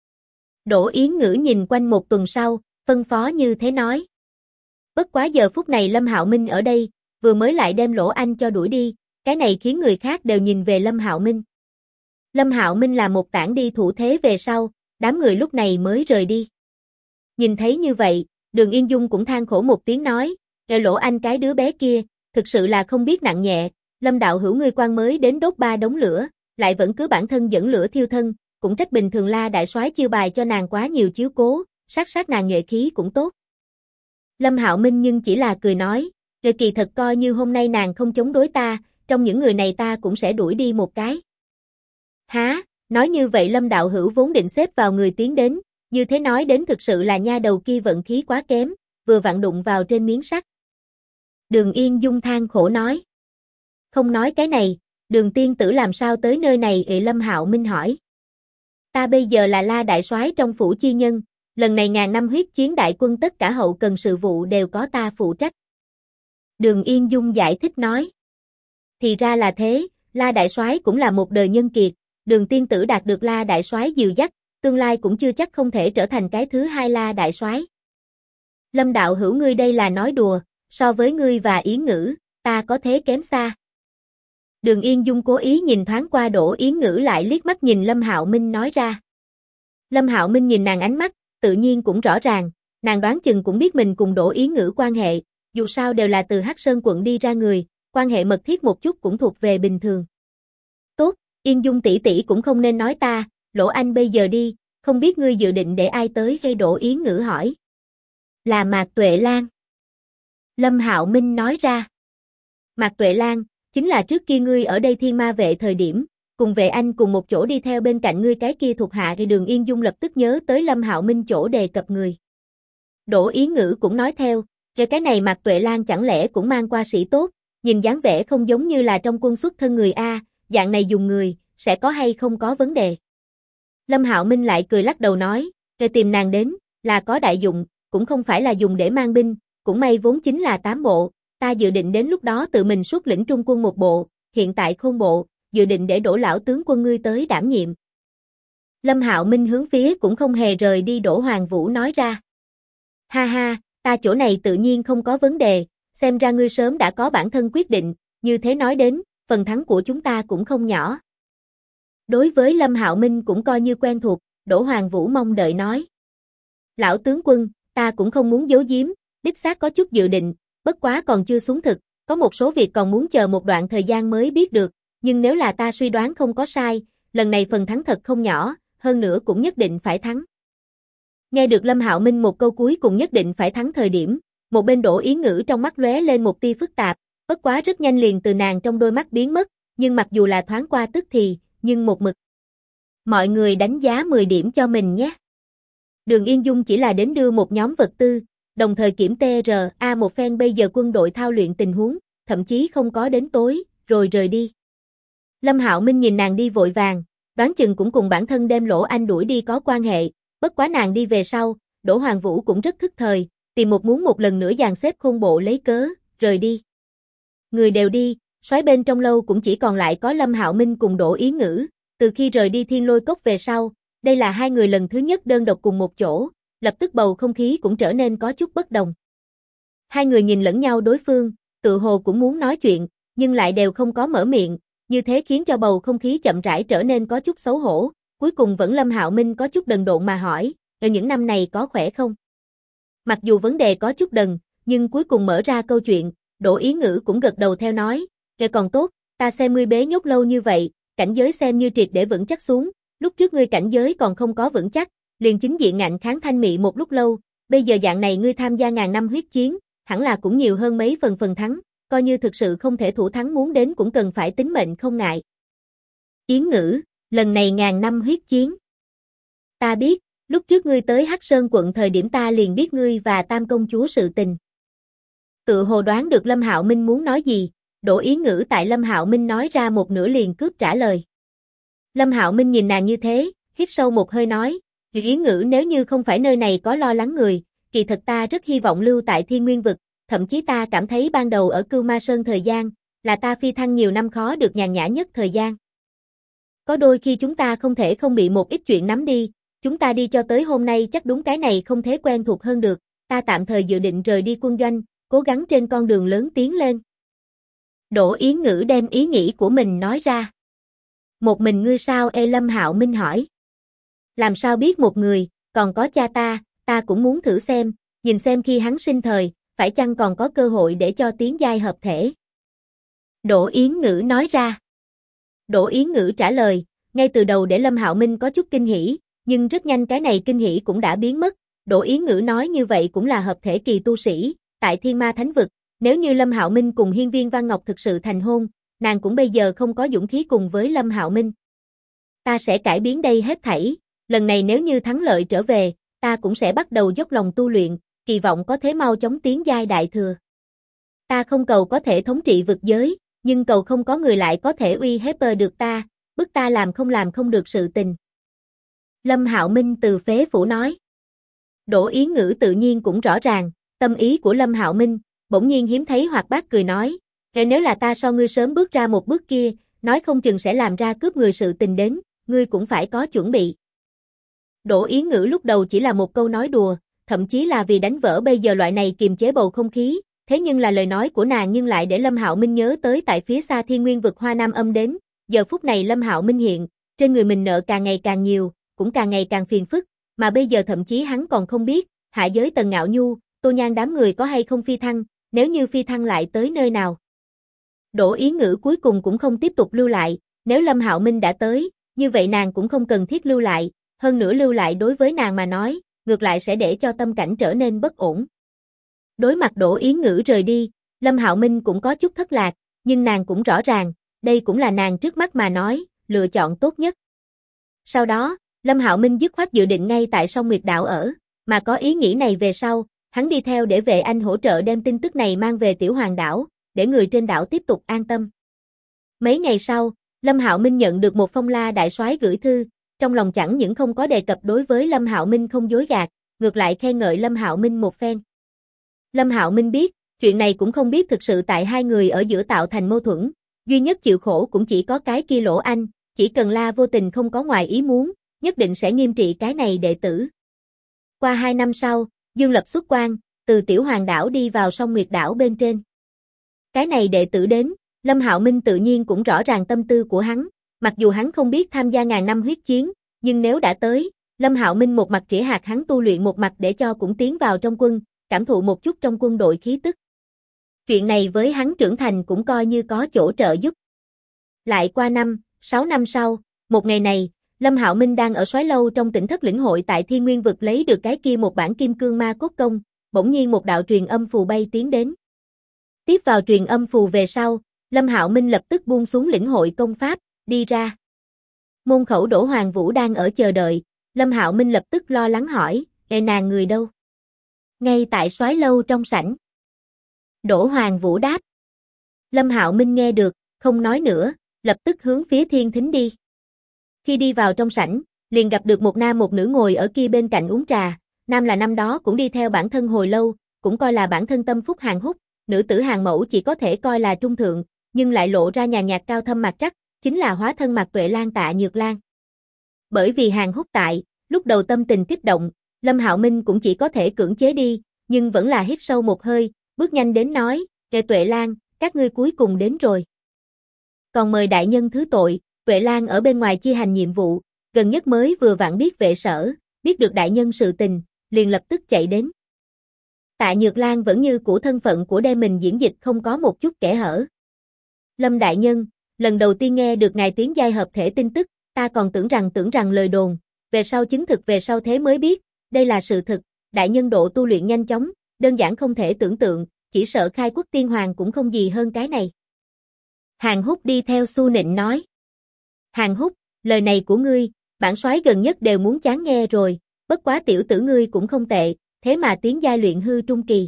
Đỗ Yến Ngữ nhìn quanh một tuần sau, phân phó như thế nói. Bất quá giờ phút này Lâm Hạo Minh ở đây, vừa mới lại đem Lỗ Anh cho đuổi đi, cái này khiến người khác đều nhìn về Lâm Hạo Minh. Lâm Hạo Minh là một tản đi thủ thế về sau, đám người lúc này mới rời đi. Nhìn thấy như vậy, Đường Yên Dung cũng than khổ một tiếng nói, Lỗ Anh cái đứa bé kia, thực sự là không biết nặng nhẹ, Lâm đạo hữu ngươi quan mới đến đốt 3 đống lửa, lại vẫn cứ bản thân dẫn lửa thiêu thân, cũng trách bình thường La đại soái chiêu bài cho nàng quá nhiều chiếu cố, sát nàng nhuệ khí cũng tốt. Lâm Hạo Minh nhưng chỉ là cười nói, kỳ thật coi như hôm nay nàng không chống đối ta, trong những người này ta cũng sẽ đuổi đi một cái. Há, Nói như vậy Lâm đạo hữu vốn định xếp vào người tiến đến, như thế nói đến thực sự là nha đầu kia vận khí quá kém, vừa vặn đụng vào trên miếng sắt. Đường Yên Dung than khổ nói. Không nói cái này, Đường tiên tử làm sao tới nơi này? Lâm Hạo Minh hỏi. Ta bây giờ là La đại soái trong phủ chi nhân, lần này ngàn năm huyết chiến đại quân tất cả hậu cần sự vụ đều có ta phụ trách. Đường Yên Dung giải thích nói. Thì ra là thế, La đại soái cũng là một đời nhân kiệt, Đường tiên tử đạt được La đại soái dìu dắt, tương lai cũng chưa chắc không thể trở thành cái thứ hai La đại soái. Lâm đạo hữu ngươi đây là nói đùa, so với ngươi và Yến Ngữ, ta có thế kém xa. Đường Yên Dung cố ý nhìn thoáng qua Đỗ Yến Ngữ lại liếc mắt nhìn Lâm Hạo Minh nói ra. Lâm Hạo Minh nhìn nàng ánh mắt, tự nhiên cũng rõ ràng, nàng đoán chừng cũng biết mình cùng Đỗ Yến Ngữ quan hệ, dù sao đều là từ Hắc Sơn quận đi ra người, quan hệ mật thiết một chút cũng thuộc về bình thường. Tốt, Yên Dung tỷ tỷ cũng không nên nói ta, Lỗ Anh bây giờ đi, không biết ngươi dự định để ai tới gây? Đỗ Yến Ngữ hỏi. Là Mạc Tuệ Lan. Lâm Hạo Minh nói ra. Mạc Tuệ Lan, chính là trước kia ngươi ở đây Thiên Ma vệ thời điểm, cùng vệ anh cùng một chỗ đi theo bên cạnh ngươi cái kia thuộc hạ. Thì Đường Yên Dung lập tức nhớ tới Lâm Hạo Minh chỗ đề cập người. Đỗ Yến Ngữ cũng nói theo, cái này Mạc Tuệ Lan chẳng lẽ cũng mang qua sĩ tốt, nhìn dáng vẻ không giống như là trong quân xuất thân người a, dạng này dùng người, sẽ có hay không có vấn đề. Lâm Hạo Minh lại cười lắc đầu nói, tìm nàng đến, là có đại dụng, cũng không phải là dùng để mang binh, cũng may vốn chính là 8 bộ, ta dự định đến lúc đó tự mình xuất lĩnh trung quân một bộ, hiện tại Khôn bộ, dự định để Đỗ lão tướng quân ngươi tới đảm nhiệm. Lâm Hạo Minh hướng phía cũng không hề rời đi Đỗ Hoàng Vũ nói ra. Ha ha, ta chỗ này tự nhiên không có vấn đề, xem ra ngươi sớm đã có bản thân quyết định, như thế nói đến, phần thắng của chúng ta cũng không nhỏ. Đối với Lâm Hạo Minh cũng coi như quen thuộc, Đỗ Hoàng Vũ mong đợi nói. Lão tướng quân, ta cũng không muốn giấu giếm, đích xác có chút dự định, bất quá còn chưa xuống thực, có một số việc còn muốn chờ một đoạn thời gian mới biết được, nhưng nếu là ta suy đoán không có sai, lần này phần thắng thật không nhỏ, hơn nữa cũng nhất định phải thắng. Nghe được Lâm Hạo Minh một câu cuối cùng nhất định phải thắng thời điểm, một bên Đỗ Yến Ngữ trong mắt lóe lên một tia phức tạp, bất quá rất nhanh liền từ nàng trong đôi mắt biến mất, nhưng mặc dù là thoáng qua tức thì, nhưng một mực. Mọi người đánh giá 10 điểm cho mình nhé. Đường Yên Dung chỉ là đến đưa một nhóm vật tư, đồng thời kiểm TRA một phen bây giờ quân đội thao luyện tình huống, thậm chí không có đến tối, rồi rời đi. Lâm Hạo Minh nhìn nàng đi vội vàng, đoán chừng cũng cùng bản thân đem Lỗ Anh đuổi đi có quan hệ, bất quá nàng đi về sau, Đỗ Hoàng Vũ cũng rất thức thời, tìm muốn một lần nữa dàn xếp Khôn bộ lấy cớ, rời đi. Người đều đi, soái bên trong lâu cũng chỉ còn lại có Lâm Hạo Minh cùng Đỗ Yến Ngữ, từ khi rời đi Thiên Lôi Cốc về sau, đây là hai người lần thứ nhất đơn độc cùng một chỗ, lập tức bầu không khí cũng trở nên có chút bất đồng. Hai người nhìn lẫn nhau đối phương, tự hồ cũng muốn nói chuyện, nhưng lại đều không có mở miệng, như thế khiến cho bầu không khí chậm rãi trở nên có chút xấu hổ, cuối cùng vẫn Lâm Hạo Minh có chút đần độn mà hỏi, ở những năm này có khỏe không? Mặc dù vấn đề có chút đần, nhưng cuối cùng mở ra câu chuyện, Đỗ Yến Ngữ cũng gật đầu theo nói, còn tốt, ta xem ngươi bế nhốt lâu như vậy, cảnh giới xem như triệt để vững chắc xuống, lúc trước ngươi cảnh giới còn không có vững chắc, liền chính diện ngạnh kháng Thanh Mị một lúc lâu, bây giờ dạng này ngươi tham gia ngàn năm huyết chiến, hẳn là cũng nhiều hơn mấy phần thắng, coi như thực sự không thể thủ thắng muốn đến cũng cần phải tính mệnh không ngại. Yến Ngữ, lần này ngàn năm huyết chiến. Ta biết, lúc trước ngươi tới Hắc Sơn quận thời điểm ta liền biết ngươi và Tam công chúa sự tình. Tự hồ đoán được Lâm Hạo Minh muốn nói gì, Đỗ Yến Ngữ tại Lâm Hạo Minh nói ra một nửa liền cướp trả lời. Lâm Hạo Minh nhìn nàng như thế, hít sâu một hơi nói, Yến Ngữ nếu như không phải nơi này có lo lắng người, kỳ thật ta rất hy vọng lưu tại Thiên Nguyên vực, thậm chí ta cảm thấy ban đầu ở Cưu Ma Sơn thời gian, là ta phi thăng nhiều năm khó được nhàn nhã nhất thời gian. Có đôi khi chúng ta không thể không bị một ít chuyện nắm đi, chúng ta đi cho tới hôm nay chắc đúng cái này không thể quen thuộc hơn được, ta tạm thời dự định rời đi quân doanh, cố gắng trên con đường lớn tiến lên. Đỗ Yến Ngữ đem ý nghĩ của mình nói ra. Một mình ngươi sao? Lâm Hạo Minh hỏi. Làm sao biết một người, còn có cha ta cũng muốn thử xem, nhìn xem khi hắn sinh thời, phải chăng còn có cơ hội để cho tiến giai hợp thể. Đỗ Yến Ngữ nói ra. Đỗ Yến Ngữ trả lời, ngay từ đầu để Lâm Hạo Minh có chút kinh hỉ, nhưng rất nhanh cái này kinh hỉ cũng đã biến mất. Đỗ Yến Ngữ nói như vậy cũng là hợp thể kỳ tu sĩ, tại Thiên Ma Thánh Vực, nếu như Lâm Hạo Minh cùng Hiên Viên Văn Ngọc thực sự thành hôn, nàng cũng bây giờ không có dũng khí cùng với Lâm Hạo Minh. ta sẽ cải biến đây hết thảy, lần này nếu như thắng lợi trở về, ta cũng sẽ bắt đầu dốc lòng tu luyện, kỳ vọng có thể mau chóng tiến giai đại thừa. Ta không cầu có thể thống trị vực giới, nhưng cầu không có người lại có thể uy hiếp được ta, bức ta làm không được sự tình. Lâm Hạo Minh từ phế phủ nói. Đỗ Yến Ngữ tự nhiên cũng rõ ràng, tâm ý của Lâm Hạo Minh, bỗng nhiên hiếm thấy hoạt bát cười nói, nếu là ta so ngươi sớm bước ra một bước kia, nói không chừng sẽ làm ra cướp người sự tình đến, ngươi cũng phải có chuẩn bị. Đỗ Yến Ngữ lúc đầu chỉ là một câu nói đùa, thậm chí là vì đánh vỡ bây giờ loại này kiềm chế bầu không khí, thế nhưng là lời nói của nàng nhưng lại để Lâm Hạo Minh nhớ tới tại phía xa Thiên Nguyên vực Hoa Nam Âm đến, giờ phút này Lâm Hạo Minh hiện, trên người mình nợ càng ngày càng nhiều, cũng càng ngày càng phiền phức, mà bây giờ thậm chí hắn còn không biết, hạ giới Tần Ngạo Nhu, Tô Nhan đám người có hay không phi thăng, nếu như phi thăng lại tới nơi nào. Đỗ Yến Ngữ cuối cùng cũng không tiếp tục lưu lại, nếu Lâm Hạo Minh đã tới, như vậy nàng cũng không cần thiết lưu lại, hơn nữa lưu lại đối với nàng mà nói, ngược lại sẽ để cho tâm cảnh trở nên bất ổn. Đối mặt Đỗ Yến Ngữ rời đi, Lâm Hạo Minh cũng có chút thất lạc, nhưng nàng cũng rõ ràng, đây cũng là nàng trước mắt mà nói, lựa chọn tốt nhất. Sau đó, Lâm Hạo Minh dứt khoát dự định ngay tại Song Nguyệt Đảo ở, mà có ý nghĩ này về sau, hắn đi theo để Vệ Anh hỗ trợ đem tin tức này mang về Tiểu Hoàng Đảo, để người trên đảo tiếp tục an tâm. Mấy ngày sau, Lâm Hạo Minh nhận được một phong la đại soái gửi thư, trong lòng chẳng những không có đề cập đối với Lâm Hạo Minh không dối gạt, ngược lại khen ngợi Lâm Hạo Minh một phen. Lâm Hạo Minh biết, chuyện này cũng không biết thực sự tại hai người ở giữa tạo thành mâu thuẫn, duy nhất chịu khổ cũng chỉ có cái kia Lỗ Anh, chỉ cần La vô tình không có ngoài ý muốn, nhất định sẽ nghiêm trị cái này đệ tử. Qua 2 năm sau, Dương Lập xuất quan, từ Tiểu Hoàng Đảo đi vào Song Nguyệt Đảo bên trên. Cái này đệ tử đến, Lâm Hạo Minh tự nhiên cũng rõ ràng tâm tư của hắn, mặc dù hắn không biết tham gia ngàn năm huyết chiến, nhưng nếu đã tới, Lâm Hạo Minh một mặt trĩa hạt hắn tu luyện một mặt để cho cũng tiến vào trong quân, cảm thụ một chút trong quân đội khí tức. Chuyện này với hắn trưởng thành cũng coi như có chỗ trợ giúp. Lại qua 6 năm sau, một ngày này, Lâm Hạo Minh đang ở Soái lâu trong tỉnh thất lĩnh hội tại Thiên Nguyên vực lấy được cái kia một bản Kim Cương Ma Cốt Công, bỗng nhiên một đạo truyền âm phù bay tiến đến. Tiếp vào truyền âm phù về sau, Lâm Hạo Minh lập tức buông xuống lĩnh hội công pháp, đi ra. Môn khẩu Đỗ Hoàng Vũ đang ở chờ đợi, Lâm Hạo Minh lập tức lo lắng hỏi, nàng người đâu? Ngay tại Soái lâu trong sảnh. Đỗ Hoàng Vũ đáp. Lâm Hạo Minh nghe được, không nói nữa, lập tức hướng phía Thiên Thính đi. Khi đi vào trong sảnh, liền gặp được một nam một nữ ngồi ở kia bên cạnh uống trà, nam là năm đó cũng đi theo bản thân hồi lâu, cũng coi là bản thân tâm phúc Hàn Húc, nữ tử Hàn Mẫu chỉ có thể coi là trung thượng, nhưng lại lộ ra nhàn nhạt cao thâm mặt trắc, chính là hóa thân Mạc Tuệ Lan Tạ Nhược Lan. Bởi vì Hàn Húc tại, lúc đầu tâm tình kích động, Lâm Hạo Minh cũng chỉ có thể cưỡng chế đi, nhưng vẫn là hít sâu một hơi, bước nhanh đến nói, Tuệ Lan, các ngươi cuối cùng đến rồi. Còn mời đại nhân thứ tội, Tuệ Lan ở bên ngoài chi hành nhiệm vụ, gần nhất mới vừa vặn biết vệ sở, biết được đại nhân sự tình, liền lập tức chạy đến. Tạ Nhược Lan vẫn như cũ thân phận của đem mình diễn dịch không có một chút kẽ hở. Lâm đại nhân, lần đầu tiên nghe được ngài tiến giai hợp thể tin tức, ta còn tưởng rằng lời đồn, về sau chứng thực về sau thế mới biết, đây là sự thực, đại nhân độ tu luyện nhanh chóng, đơn giản không thể tưởng tượng, chỉ sợ khai quốc tiên hoàng cũng không gì hơn cái này. Hàn Húc đi theo Xu Nịnh nói. Hàn Húc, lời này của ngươi, bản soái gần nhất đều muốn chán nghe rồi, bất quá tiểu tử ngươi cũng không tệ, thế mà tiến giai luyện hư trung kỳ.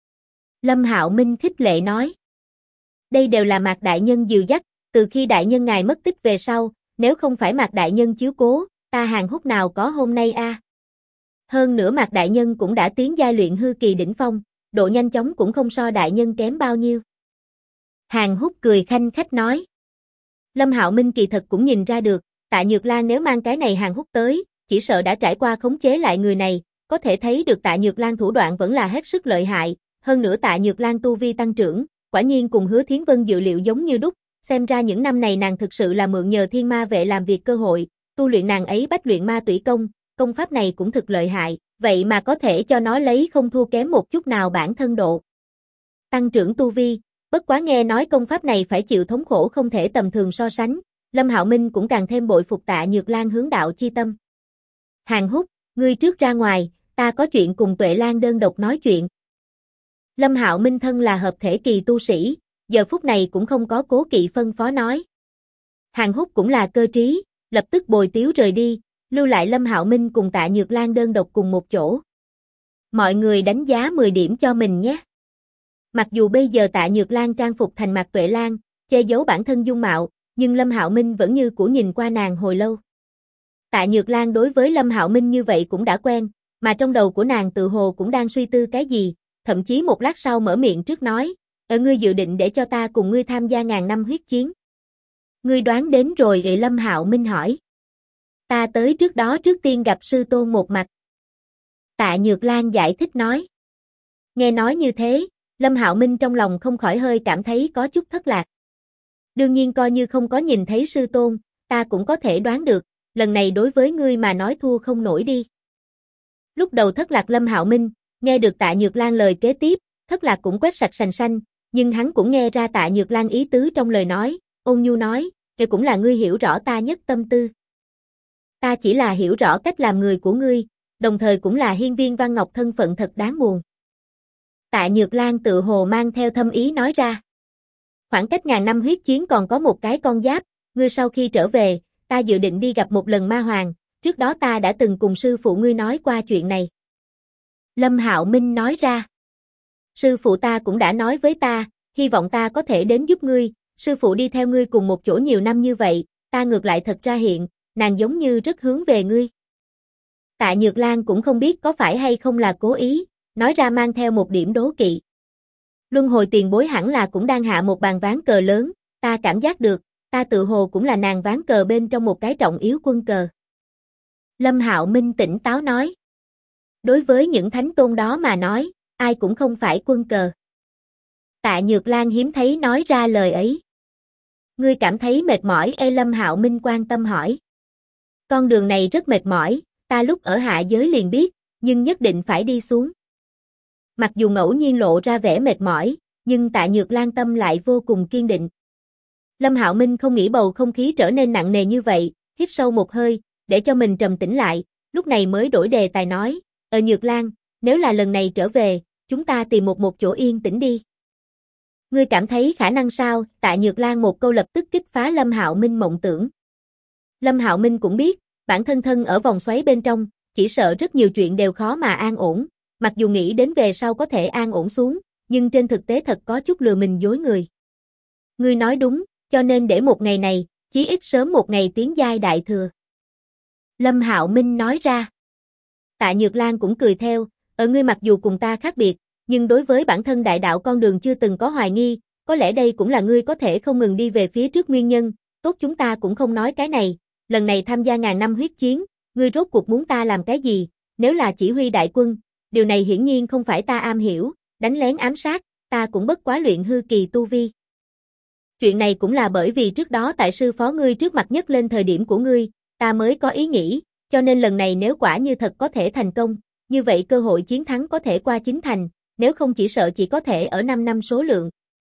Lâm Hạo Minh khích lệ nói. Đây đều là Mạc đại nhân dìu dắt, từ khi đại nhân ngài mất tích về sau, nếu không phải Mạc đại nhân chiếu cố, ta Hàn Húc nào có hôm nay a. Hơn nữa Mạc đại nhân cũng đã tiến giai luyện hư kỳ đỉnh phong, độ nhanh chóng cũng không so đại nhân kém bao nhiêu. Hàn Húc cười khanh khách nói. Lâm Hạo Minh kỳ thật cũng nhìn ra được, Tạ Nhược Lan nếu mang cái này Hàn Húc tới, chỉ sợ đã trải qua khống chế lại người này, có thể thấy được Tạ Nhược Lan thủ đoạn vẫn là hết sức lợi hại, hơn nữa Tạ Nhược Lan tu vi tăng trưởng, quả nhiên cùng Hứa Thiến Vân dự liệu giống như đúc, xem ra những năm này nàng thực sự là mượn nhờ Thiên Ma vệ làm việc cơ hội, tu luyện nàng ấy Bách Luyện Ma Tủy Công, công pháp này cũng thực lợi hại, vậy mà có thể cho nó lấy không thua kém một chút nào bản thân độ. Tăng trưởng tu vi, bất quá nghe nói công pháp này phải chịu thống khổ không thể tầm thường so sánh, Lâm Hạo Minh cũng càng thêm bội phục Tạ Nhược Lan hướng đạo chi tâm. Hàn Húc, ngươi trước ra ngoài, ta có chuyện cùng Tuệ Lan đơn độc nói chuyện. Lâm Hạo Minh thân là hợp thể kỳ tu sĩ, giờ phút này cũng không có cố kỵ phân phó nói. Hàn Húc cũng là cơ trí, lập tức bồi tiếu rời đi, lưu lại Lâm Hạo Minh cùng Tạ Nhược Lan đơn độc cùng một chỗ. Mọi người đánh giá 10 điểm cho mình nhé. Mặc dù bây giờ Tạ Nhược Lan trang phục thành Mạc Tuệ Lan, che giấu bản thân dung mạo, nhưng Lâm Hạo Minh vẫn như cũ nhìn qua nàng hồi lâu. Tạ Nhược Lan đối với Lâm Hạo Minh như vậy cũng đã quen, mà trong đầu của nàng tự hồ cũng đang suy tư cái gì, thậm chí một lát sau mở miệng trước nói, ngươi dự định để cho ta cùng ngươi tham gia ngàn năm huyết chiến. Ngươi đoán đến rồi. Lâm Hạo Minh hỏi. Ta tới trước đó trước tiên gặp sư tôn một mặt. Tạ Nhược Lan giải thích nói. Nghe nói như thế, Lâm Hạo Minh trong lòng không khỏi hơi cảm thấy có chút thất lạc. Đương nhiên coi như không có nhìn thấy sư tôn, ta cũng có thể đoán được, lần này đối với ngươi mà nói thua không nổi đi. Lúc đầu thất lạc Lâm Hạo Minh, nghe được Tạ Nhược Lan lời kế tiếp, thất lạc cũng quét sạch sành xanh, nhưng hắn cũng nghe ra Tạ Nhược Lan ý tứ trong lời nói, ôn nhu nói, đây cũng là ngươi hiểu rõ ta nhất tâm tư. Ta chỉ là hiểu rõ cách làm người của ngươi, đồng thời cũng là hiên viên Văn Ngọc thân phận thật đáng buồn. Tạ Nhược Lan tự hồ mang theo thâm ý nói ra. Khoảng cách ngàn năm huyết chiến còn có một cái con giáp, ngươi sau khi trở về, ta dự định đi gặp một lần Ma Hoàng, trước đó ta đã từng cùng sư phụ ngươi nói qua chuyện này. Lâm Hạo Minh nói ra. Sư phụ ta cũng đã nói với ta, hy vọng ta có thể đến giúp ngươi, sư phụ đi theo ngươi cùng một chỗ nhiều năm như vậy, ta ngược lại thật ra hiện, nàng giống như rất hướng về ngươi. Tạ Nhược Lan cũng không biết có phải hay không là cố ý, nói ra mang theo một điểm đố kỵ. Luân hồi tiền bối hẳn là cũng đang hạ một bàn ván cờ lớn, ta cảm giác được, ta tự hồ cũng là nàng ván cờ bên trong một cái trọng yếu quân cờ. Lâm Hạo Minh tỉnh táo nói. Đối với những thánh tôn đó mà nói, ai cũng không phải quân cờ. Tạ Nhược Lan hiếm thấy nói ra lời ấy. Ngươi cảm thấy mệt mỏi? Lâm Hạo Minh quan tâm hỏi. Con đường này rất mệt mỏi, ta lúc ở hạ giới liền biết, nhưng nhất định phải đi xuống. Mặc dù ngẫu nhiên lộ ra vẻ mệt mỏi, nhưng Tạ Nhược Lan tâm lại vô cùng kiên định. Lâm Hạo Minh không nghĩ bầu không khí trở nên nặng nề như vậy, hít sâu một hơi, để cho mình trầm tĩnh lại, lúc này mới đổi đề tài nói, Nhược Lan, nếu là lần này trở về, chúng ta tìm một chỗ yên tĩnh đi. Ngươi cảm thấy khả năng sao? Tạ Nhược Lan một câu lập tức kích phá Lâm Hạo Minh mộng tưởng. Lâm Hạo Minh cũng biết, bản thân thân ở vòng xoáy bên trong, chỉ sợ rất nhiều chuyện đều khó mà an ổn, mặc dù nghĩ đến về sau có thể an ổn xuống, nhưng trên thực tế thật có chút lừa mình dối người. Ngươi nói đúng, cho nên để một ngày này, chí ít sớm một ngày tiến giai đại thừa. Lâm Hạo Minh nói ra. Tạ Nhược Lan cũng cười theo, ngươi mặc dù cùng ta khác biệt, nhưng đối với bản thân đại đạo con đường chưa từng có hoài nghi, có lẽ đây cũng là ngươi có thể không ngừng đi về phía trước nguyên nhân, tốt chúng ta cũng không nói cái này, lần này tham gia ngàn năm huyết chiến, ngươi rốt cuộc muốn ta làm cái gì, nếu là chỉ huy đại quân, điều này hiển nhiên không phải ta am hiểu, đánh lén ám sát, ta cũng bất quá luyện hư kỳ tu vi. Chuyện này cũng là bởi vì trước đó tại sư phó ngươi trước mặt nhất lên thời điểm của ngươi, ta mới có ý nghĩ, cho nên lần này nếu quả như thật có thể thành công, như vậy cơ hội chiến thắng có thể qua 9 thành, nếu không chỉ sợ chỉ có thể ở 5 năm số lượng.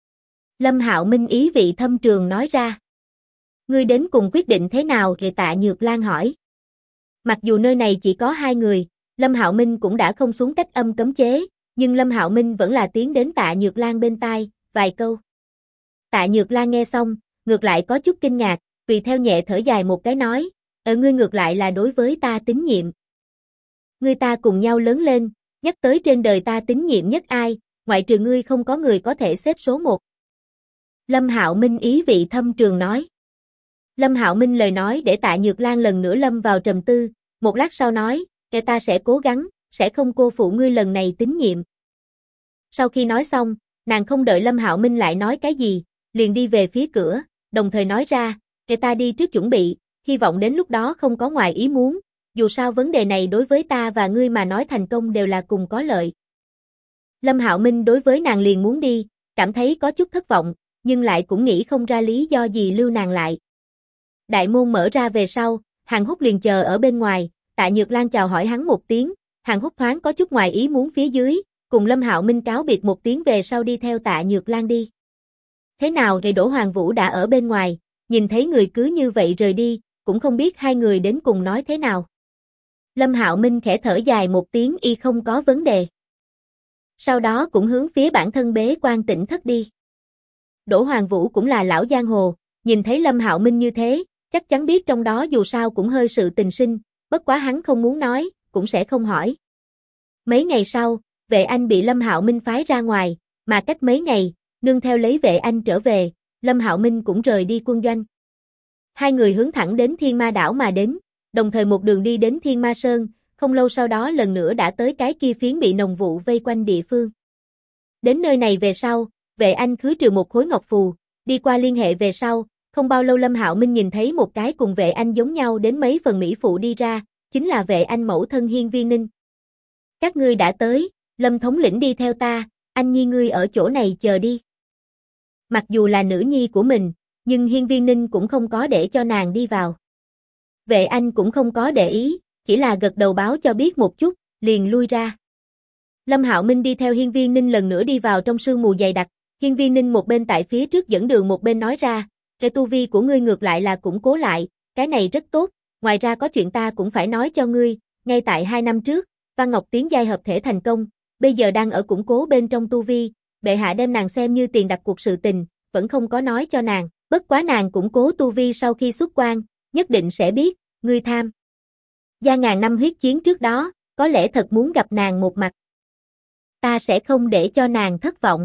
Lâm Hạo Minh ý vị thâm trường nói ra. Ngươi đến cùng quyết định thế nào? Tạ Nhược Lan hỏi. Mặc dù nơi này chỉ có 2 người, Lâm Hạo Minh cũng đã không xuống cách âm cấm chế, nhưng Lâm Hạo Minh vẫn là tiến đến Tạ Nhược Lan bên tai, vài câu. Tạ Nhược Lan nghe xong, ngược lại có chút kinh ngạc, tùy theo nhẹ thở dài một cái nói, ngươi ngược lại là đối với ta tín nhiệm. Ngươi ta cùng nhau lớn lên, nhắc tới trên đời ta tín nhiệm nhất ai, ngoại trừ ngươi không có người có thể xếp số 1. Lâm Hạo Minh ý vị thâm trường nói. Lâm Hạo Minh lời nói để Tạ Nhược Lan lần nữa lâm vào trầm tư, một lát sau nói, ta sẽ cố gắng, sẽ không cô phụ ngươi lần này tín nhiệm. Sau khi nói xong, nàng không đợi Lâm Hạo Minh lại nói cái gì, liền đi về phía cửa, đồng thời nói ra, ta đi trước chuẩn bị, hy vọng đến lúc đó không có ngoài ý muốn, dù sao vấn đề này đối với ta và ngươi mà nói thành công đều là cùng có lợi. Lâm Hạo Minh đối với nàng liền muốn đi, cảm thấy có chút thất vọng, nhưng lại cũng nghĩ không ra lý do gì lưu nàng lại. Đại môn mở ra về sau, Hàn Húc liền chờ ở bên ngoài, Tạ Nhược Lan chào hỏi hắn một tiếng, Hàn Húc thoáng có chút ngoài ý muốn phía dưới, cùng Lâm Hạo Minh cáo biệt một tiếng về sau đi theo Tạ Nhược Lan đi. Thế nào? Đỗ Hoàng Vũ đã ở bên ngoài, nhìn thấy người cứ như vậy rời đi, cũng không biết hai người đến cùng nói thế nào. Lâm Hạo Minh khẽ thở dài một tiếng y không có vấn đề. Sau đó cũng hướng phía bản thân bế quan tỉnh thất đi. Đỗ Hoàng Vũ cũng là lão giang hồ, nhìn thấy Lâm Hạo Minh như thế, chắc chắn biết trong đó dù sao cũng hơi sự tình sinh, bất quá hắn không muốn nói, cũng sẽ không hỏi. Mấy ngày sau, Vệ Anh bị Lâm Hạo Minh phái ra ngoài, mà cách mấy ngày, nương theo lấy Vệ Anh trở về, Lâm Hạo Minh cũng rời đi quân doanh. Hai người hướng thẳng đến Thiên Ma đảo mà đến, đồng thời một đường đi đến Thiên Ma Sơn, không lâu sau đó lần nữa đã tới cái kia phiến bị nồng vụ vây quanh địa phương. Đến nơi này về sau, Vệ Anh khứ trừ một khối ngọc phù, đi qua liên hệ về sau, không bao lâu Lâm Hạo Minh nhìn thấy một cái cùng Vệ Anh giống nhau đến mấy phần mỹ phụ đi ra, chính là Vệ Anh mẫu thân Hiên Viên Ninh. Các ngươi đã tới, Lâm thống lĩnh đi theo ta, anh nhi ngươi ở chỗ này chờ đi. Mặc dù là nữ nhi của mình, nhưng Hiên Viên Ninh cũng không có để cho nàng đi vào. Vệ Anh cũng không có để ý, chỉ là gật đầu báo cho biết một chút, liền lui ra. Lâm Hạo Minh đi theo Hiên Viên Ninh lần nữa đi vào trong sương mù dày đặc, Hiên Viên Ninh một bên tại phía trước dẫn đường một bên nói ra, cái tu vi của ngươi ngược lại là củng cố lại, cái này rất tốt, ngoài ra có chuyện ta cũng phải nói cho ngươi, ngay tại 2 năm trước, Văn Ngọc tiến giai hợp thể thành công, bây giờ đang ở củng cố bên trong tu vi, bệ hạ đem nàng xem như tiền đặt cuộc sự tình, vẫn không có nói cho nàng, bất quá nàng củng cố tu vi sau khi xuất quan, nhất định sẽ biết, ngươi tham gia ngàn năm huyết chiến trước đó, có lẽ thật muốn gặp nàng một mặt. Ta sẽ không để cho nàng thất vọng.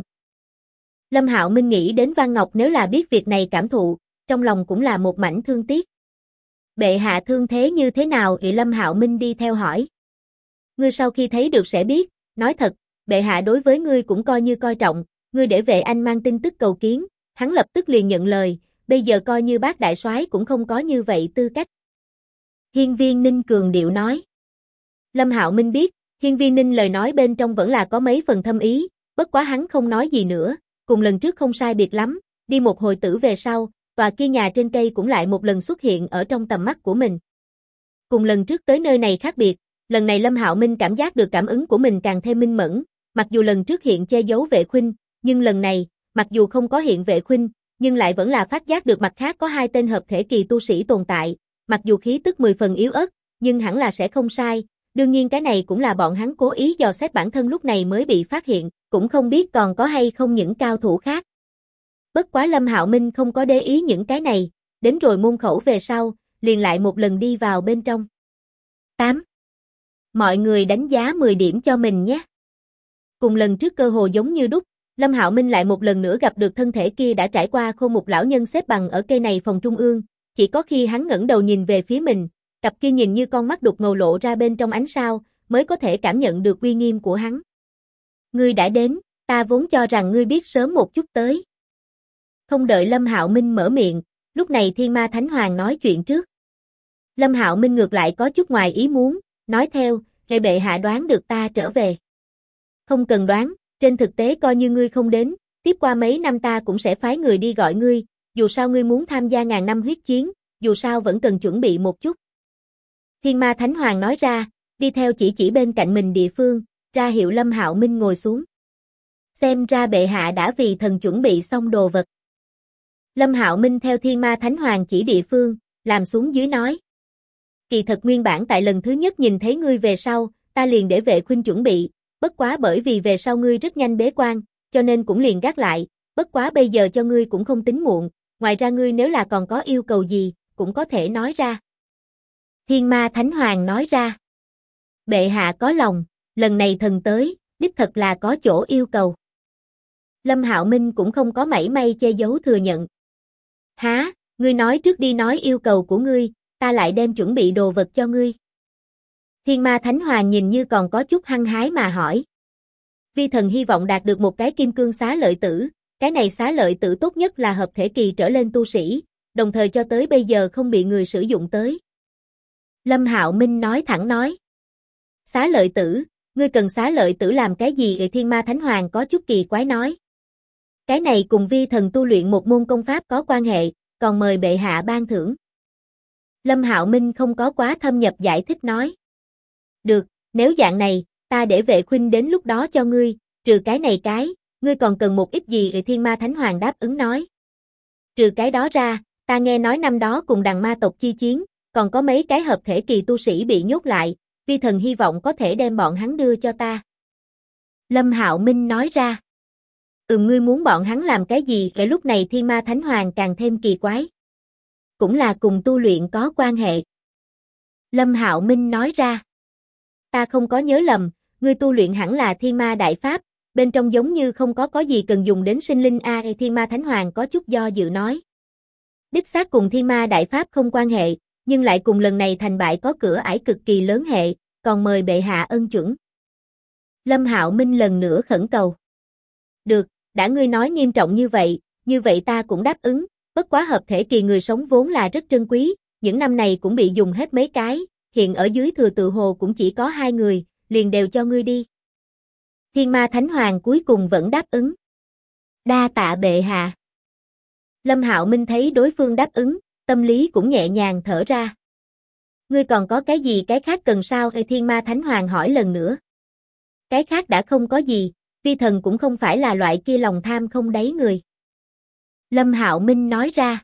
Lâm Hạo Minh nghĩ đến Văn Ngọc nếu là biết việc này cảm thụ, trong lòng cũng là một mảnh thương tiếc. Bệ hạ thương thế như thế nào? Lâm Hạo Minh đi theo hỏi. Ngươi sau khi thấy được sẽ biết, nói thật, bệ hạ đối với ngươi cũng coi như coi trọng, ngươi để Vệ Anh mang tin tức cầu kiến, hắn lập tức liền nhận lời, bây giờ coi như bác đại soái cũng không có như vậy tư cách. Hiên Viên Ninh cường điệu nói. Lâm Hạo Minh biết, Hiên Viên Ninh lời nói bên trong vẫn là có mấy phần thâm ý, bất quá hắn không nói gì nữa, cùng lần trước không sai biệt lắm, đi một hồi tử về sau, tòa kia nhà trên cây cũng lại một lần xuất hiện ở trong tầm mắt của mình. Cùng lần trước tới nơi này khác biệt, lần này Lâm Hạo Minh cảm giác được cảm ứng của mình càng thêm minh mẫn, mặc dù lần trước hiện che giấu Vệ Khuynh, nhưng lần này, mặc dù không có hiện Vệ Khuynh, nhưng lại vẫn là phát giác được mặt khác có 2 tên hợp thể kỳ tu sĩ tồn tại, mặc dù khí tức 10 phần yếu ớt, nhưng hẳn là sẽ không sai, đương nhiên cái này cũng là bọn hắn cố ý dò xét bản thân lúc này mới bị phát hiện, cũng không biết còn có hay không những cao thủ khác. Bất quá Lâm Hạo Minh không có để ý những cái này, đến rồi môn khẩu về sau, liền lại một lần đi vào bên trong. 8. Mọi người đánh giá 10 điểm cho mình nhé. Cùng lần trước cơ hồ giống như đúc, Lâm Hạo Minh lại một lần nữa gặp được thân thể kia đã trải qua khô một lão nhân xếp bằng ở cây này phòng trung ương, chỉ có khi hắn ngẩng đầu nhìn về phía mình, cặp kia nhìn như con mắt đục ngầu lộ ra bên trong ánh sao, mới có thể cảm nhận được uy nghiêm của hắn. Ngươi đã đến, ta vốn cho rằng ngươi biết sớm một chút tới. Không đợi Lâm Hạo Minh mở miệng, lúc này Thiên Ma Thánh Hoàng nói chuyện trước. Lâm Hạo Minh ngược lại có chút ngoài ý muốn, nói theo, "Ngài bệ hạ đoán được ta trở về." "Không cần đoán, trên thực tế coi như ngươi không đến, tiếp qua mấy năm ta cũng sẽ phái người đi gọi ngươi, dù sao ngươi muốn tham gia ngàn năm huyết chiến, dù sao vẫn cần chuẩn bị một chút." Thiên Ma Thánh Hoàng nói ra, đi theo chỉ bên cạnh mình địa phương, ra hiệu Lâm Hạo Minh ngồi xuống. Xem ra bệ hạ đã vì thần chuẩn bị xong đồ vật. Lâm Hạo Minh theo Thiên Ma Thánh Hoàng chỉ địa phương, làm xuống dưới nói. Kỳ thật nguyên bản tại lần thứ nhất nhìn thấy ngươi về sau, ta liền để Vệ Khuynh chuẩn bị, bất quá bởi vì về sau ngươi rất nhanh bế quan, cho nên cũng liền gác lại, bất quá bây giờ cho ngươi cũng không tính muộn, ngoài ra ngươi nếu là còn có yêu cầu gì, cũng có thể nói ra. Thiên Ma Thánh Hoàng nói ra. Bệ hạ có lòng, lần này thần tới, đích thật là có chỗ yêu cầu. Lâm Hạo Minh cũng không có mảy may che giấu thừa nhận. Hả, ngươi nói trước đi nói yêu cầu của ngươi, ta lại đem chuẩn bị đồ vật cho ngươi. Thiên Ma Thánh Hoàng nhìn như còn có chút hăng hái mà hỏi. Vi thần hy vọng đạt được một cái kim cương xá lợi tử, cái này xá lợi tử tốt nhất là hợp thể kỳ trở lên tu sĩ, đồng thời cho tới bây giờ không bị người sử dụng tới. Lâm Hạo Minh nói thẳng nói. Xá lợi tử, ngươi cần xá lợi tử làm cái gì? Thiên Ma Thánh Hoàng có chút kỳ quái nói. Cái này cùng vi thần tu luyện một môn công pháp có quan hệ, còn mời bệ hạ ban thưởng. Lâm Hạo Minh không có quá thâm nhập giải thích nói. Được, nếu dạng này, ta để Vệ Khuynh đến lúc đó cho ngươi, trừ cái này ngươi còn cần một ít gì? Thiên Ma Thánh Hoàng đáp ứng nói. Trừ cái đó ra, ta nghe nói năm đó cùng đằng ma tộc chi chiến, còn có mấy cái hợp thể kỳ tu sĩ bị nhốt lại, vi thần hy vọng có thể đem bọn hắn đưa cho ta. Lâm Hạo Minh nói ra. Ngươi muốn bọn hắn làm cái gì? Lúc này Thiên Ma Thánh Hoàng càng thêm kỳ quái. cũng là cùng tu luyện có quan hệ. Lâm Hạo Minh nói ra. Ta không có nhớ lầm, ngươi tu luyện hẳn là Thiên Ma Đại Pháp, bên trong giống như không có gì cần dùng đến sinh linh a. Thiên Ma Thánh Hoàng có chút do dự nói. Đích xác cùng Thiên Ma Đại Pháp không quan hệ, nhưng lại cùng lần này thành bại có cửa ải cực kỳ lớn hệ, còn mời bệ hạ ân chuẩn. Lâm Hạo Minh lần nữa khẩn cầu. Được, đã ngươi nói nghiêm trọng như vậy ta cũng đáp ứng, bất quá hợp thể kỳ người sống vốn là rất trân quý, những năm này cũng bị dùng hết mấy cái, hiện ở dưới thừa tự hồ cũng chỉ có 2 người, liền đều cho ngươi đi. Thiên Ma Thánh Hoàng cuối cùng vẫn đáp ứng. Đa tạ bệ hạ. Lâm Hạo Minh thấy đối phương đáp ứng, tâm lý cũng nhẹ nhàng thở ra. Ngươi còn có cái gì cái khác cần sao? Thiên Ma Thánh Hoàng hỏi lần nữa. Cái khác đã không có gì, vi thần cũng không phải là loại kia lòng tham không đáy người. Lâm Hạo Minh nói ra.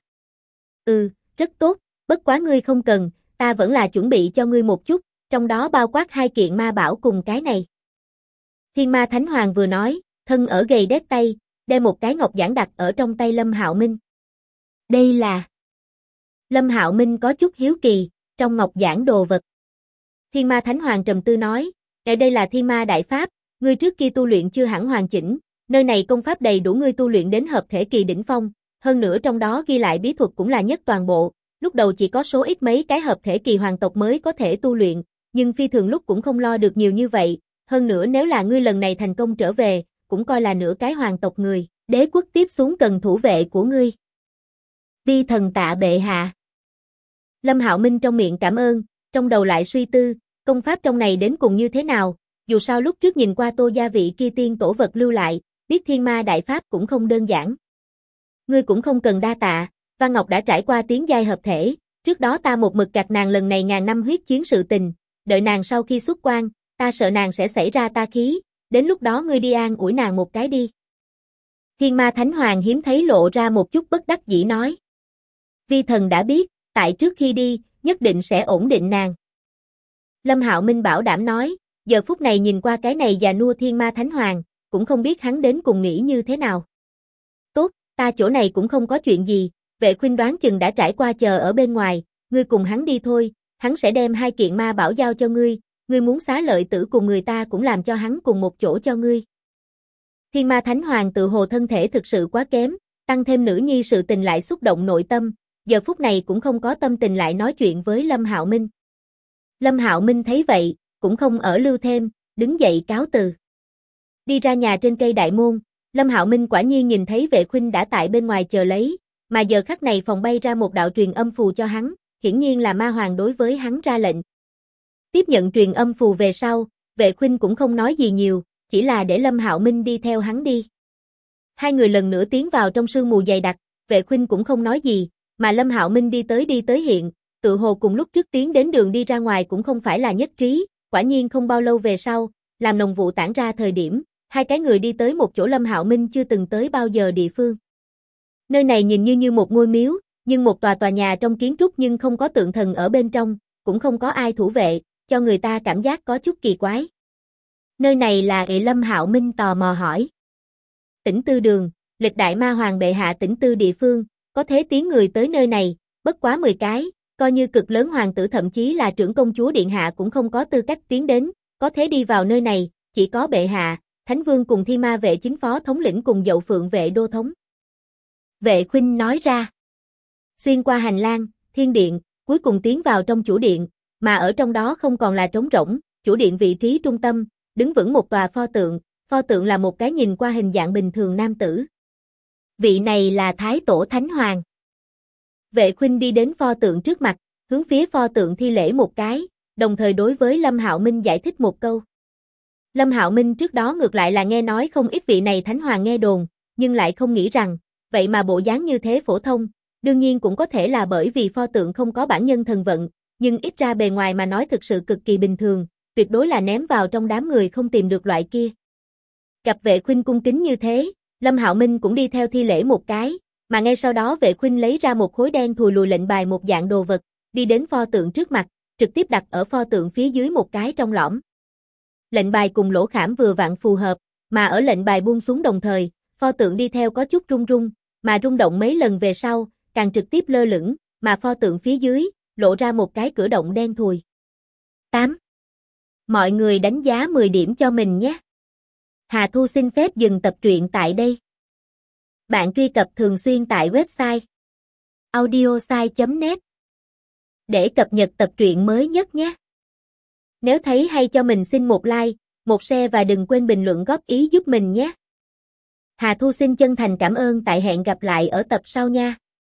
Rất tốt, bất quá ngươi không cần, ta vẫn là chuẩn bị cho ngươi một chút, trong đó bao quát 2 kiện ma bảo cùng cái này. Thiên Ma Thánh Hoàng vừa nói, thân ở gầy đét tay, đem một cái ngọc giản đặt ở trong tay Lâm Hạo Minh. Đây là... Lâm Hạo Minh có chút hiếu kỳ, trong ngọc giản đồ vật. Thiên Ma Thánh Hoàng trầm tư nói, đây là Thiên Ma Đại Pháp, ngươi trước kia tu luyện chưa hẳn hoàn chỉnh, nơi này công pháp đầy đủ ngươi tu luyện đến hợp thể kỳ đỉnh phong, hơn nữa trong đó ghi lại bí thuật cũng là nhất toàn bộ, lúc đầu chỉ có số ít mấy cái hợp thể kỳ hoàng tộc mới có thể tu luyện, nhưng phi thường lúc cũng không lo được nhiều như vậy, hơn nữa nếu là ngươi lần này thành công trở về, cũng coi là nửa cái hoàng tộc người, đế quốc tiếp xuống cần thủ vệ của ngươi. Vi thần tạ bệ hạ. Lâm Hạo Minh trong miệng cảm ơn, trong đầu lại suy tư, công pháp trong này đến cùng như thế nào, dù sao lúc trước nhìn qua Tô gia vị kia tiên tổ vật lưu lại, biết Thiên Ma Đại Pháp cũng không đơn giản. Ngươi cũng không cần đa tạ, Văn Ngọc đã trải qua tiến giai hợp thể, trước đó ta một mực gạt nàng lần này ngàn năm huyết chiến sự tình, đợi nàng sau khi xuất quan, ta sợ nàng sẽ xảy ra ta khí, đến lúc đó ngươi đi an ủi nàng một cái đi. Thiên Ma Thánh Hoàng hiếm thấy lộ ra một chút bất đắc dĩ nói. Vi thần đã biết, tại trước khi đi, nhất định sẽ ổn định nàng. Lâm Hạo Minh bảo đảm nói, giờ phút này nhìn qua cái này già nua Thiên Ma Thánh Hoàng, cũng không biết hắn đến cùng nghĩ như thế nào. Tốt, ta chỗ này cũng không có chuyện gì, Vệ Khuynh đoán chừng đã trải qua chờ ở bên ngoài, ngươi cùng hắn đi thôi, hắn sẽ đem 2 kiện ma bảo giao cho ngươi muốn xá lợi tử cùng người ta cũng làm cho hắn cùng một chỗ cho ngươi. Thiên Ma Thánh Hoàng tự hồ thân thể thực sự quá kém, tăng thêm nữ nhi sự tình lại xúc động nội tâm, giờ phút này cũng không có tâm tình lại nói chuyện với Lâm Hạo Minh. Lâm Hạo Minh thấy vậy, cũng không ở lưu thêm, đứng dậy cáo từ. Đi ra nhà trên cây đại môn, Lâm Hạo Minh quả nhiên nhìn thấy Vệ Khuynh đã tại bên ngoài chờ lấy, mà giờ khắc này phòng bay ra một đạo truyền âm phù cho hắn, hiển nhiên là ma hoàng đối với hắn ra lệnh. Tiếp nhận truyền âm phù về sau, Vệ Khuynh cũng không nói gì nhiều, chỉ là để Lâm Hạo Minh đi theo hắn đi. 2 người lần nữa tiến vào trong sương mù dày đặc, Vệ Khuynh cũng không nói gì, mà Lâm Hạo Minh đi tới hiện, tự hồ cùng lúc trước tiến đến đường đi ra ngoài cũng không phải là nhất trí, quả nhiên không bao lâu về sau, làm nồng vụ tản ra thời điểm, 2 cái người đi tới một chỗ Lâm Hạo Minh chưa từng tới bao giờ địa phương. Nơi này nhìn như một ngôi miếu, nhưng một tòa nhà trong kiến trúc nhưng không có tượng thần ở bên trong, cũng không có ai thủ vệ, cho người ta cảm giác có chút kỳ quái. Nơi này là Lâm Hạo Minh tò mò hỏi. Tĩnh Tư Đường, lịch đại ma hoàng bệ hạ tĩnh tư địa phương, có thế tiến người tới nơi này, bất quá 10 cái, coi như cực lớn hoàng tử thậm chí là trưởng công chúa điện hạ cũng không có tư cách tiến đến, có thế đi vào nơi này, chỉ có bệ hạ, Thánh Vương cùng Thi Ma vệ chính phó thống lĩnh cùng Dậu Phượng vệ đô thống. Vệ Khuynh nói ra. Xuyên qua hành lang, thiên điện, cuối cùng tiến vào trong chủ điện, mà ở trong đó không còn là trống rỗng, chủ điện vị trí trung tâm, đứng vững một tòa pho tượng là một cái nhìn qua hình dạng bình thường nam tử. Vị này là Thái Tổ Thánh Hoàng. Vệ Khuynh đi đến pho tượng trước mặt, hướng phía pho tượng thi lễ một cái, đồng thời đối với Lâm Hạo Minh giải thích một câu. Lâm Hạo Minh trước đó ngược lại là nghe nói không ít vị này Thánh Hoàng nghe đồn, nhưng lại không nghĩ rằng, vậy mà bộ dáng như thế phổ thông, đương nhiên cũng có thể là bởi vì pho tượng không có bản nhân thần vận, nhưng ít ra bề ngoài mà nói thực sự cực kỳ bình thường, tuyệt đối là ném vào trong đám người không tìm được loại kia. Gặp Vệ Khuynh cung kính như thế, Lâm Hạo Minh cũng đi theo thi lễ một cái, mà ngay sau đó Vệ Khuynh lấy ra một khối đen thùi lùi lệnh bài một dạng đồ vật, đi đến pho tượng trước mặt, trực tiếp đặt ở pho tượng phía dưới một cái trong lõm. Lệnh bài cùng lỗ khảm vừa vặn phù hợp, mà ở lệnh bài buông xuống đồng thời, pho tượng đi theo có chút rung rung, mà rung động mấy lần về sau, càng trực tiếp lơ lửng, mà pho tượng phía dưới, lộ ra một cái cửa động đen thùi. 8. Mọi người đánh giá 10 điểm cho mình nhé. Hà Thu xin phép dừng tập truyện tại đây. Bạn truy cập thường xuyên tại website audiosai.net để cập nhật tập truyện mới nhất nhé. Nếu thấy hay cho mình xin một like, một share và đừng quên bình luận góp ý giúp mình nhé. Hà Thu xin chân thành cảm ơn, tại hẹn gặp lại ở tập sau nha.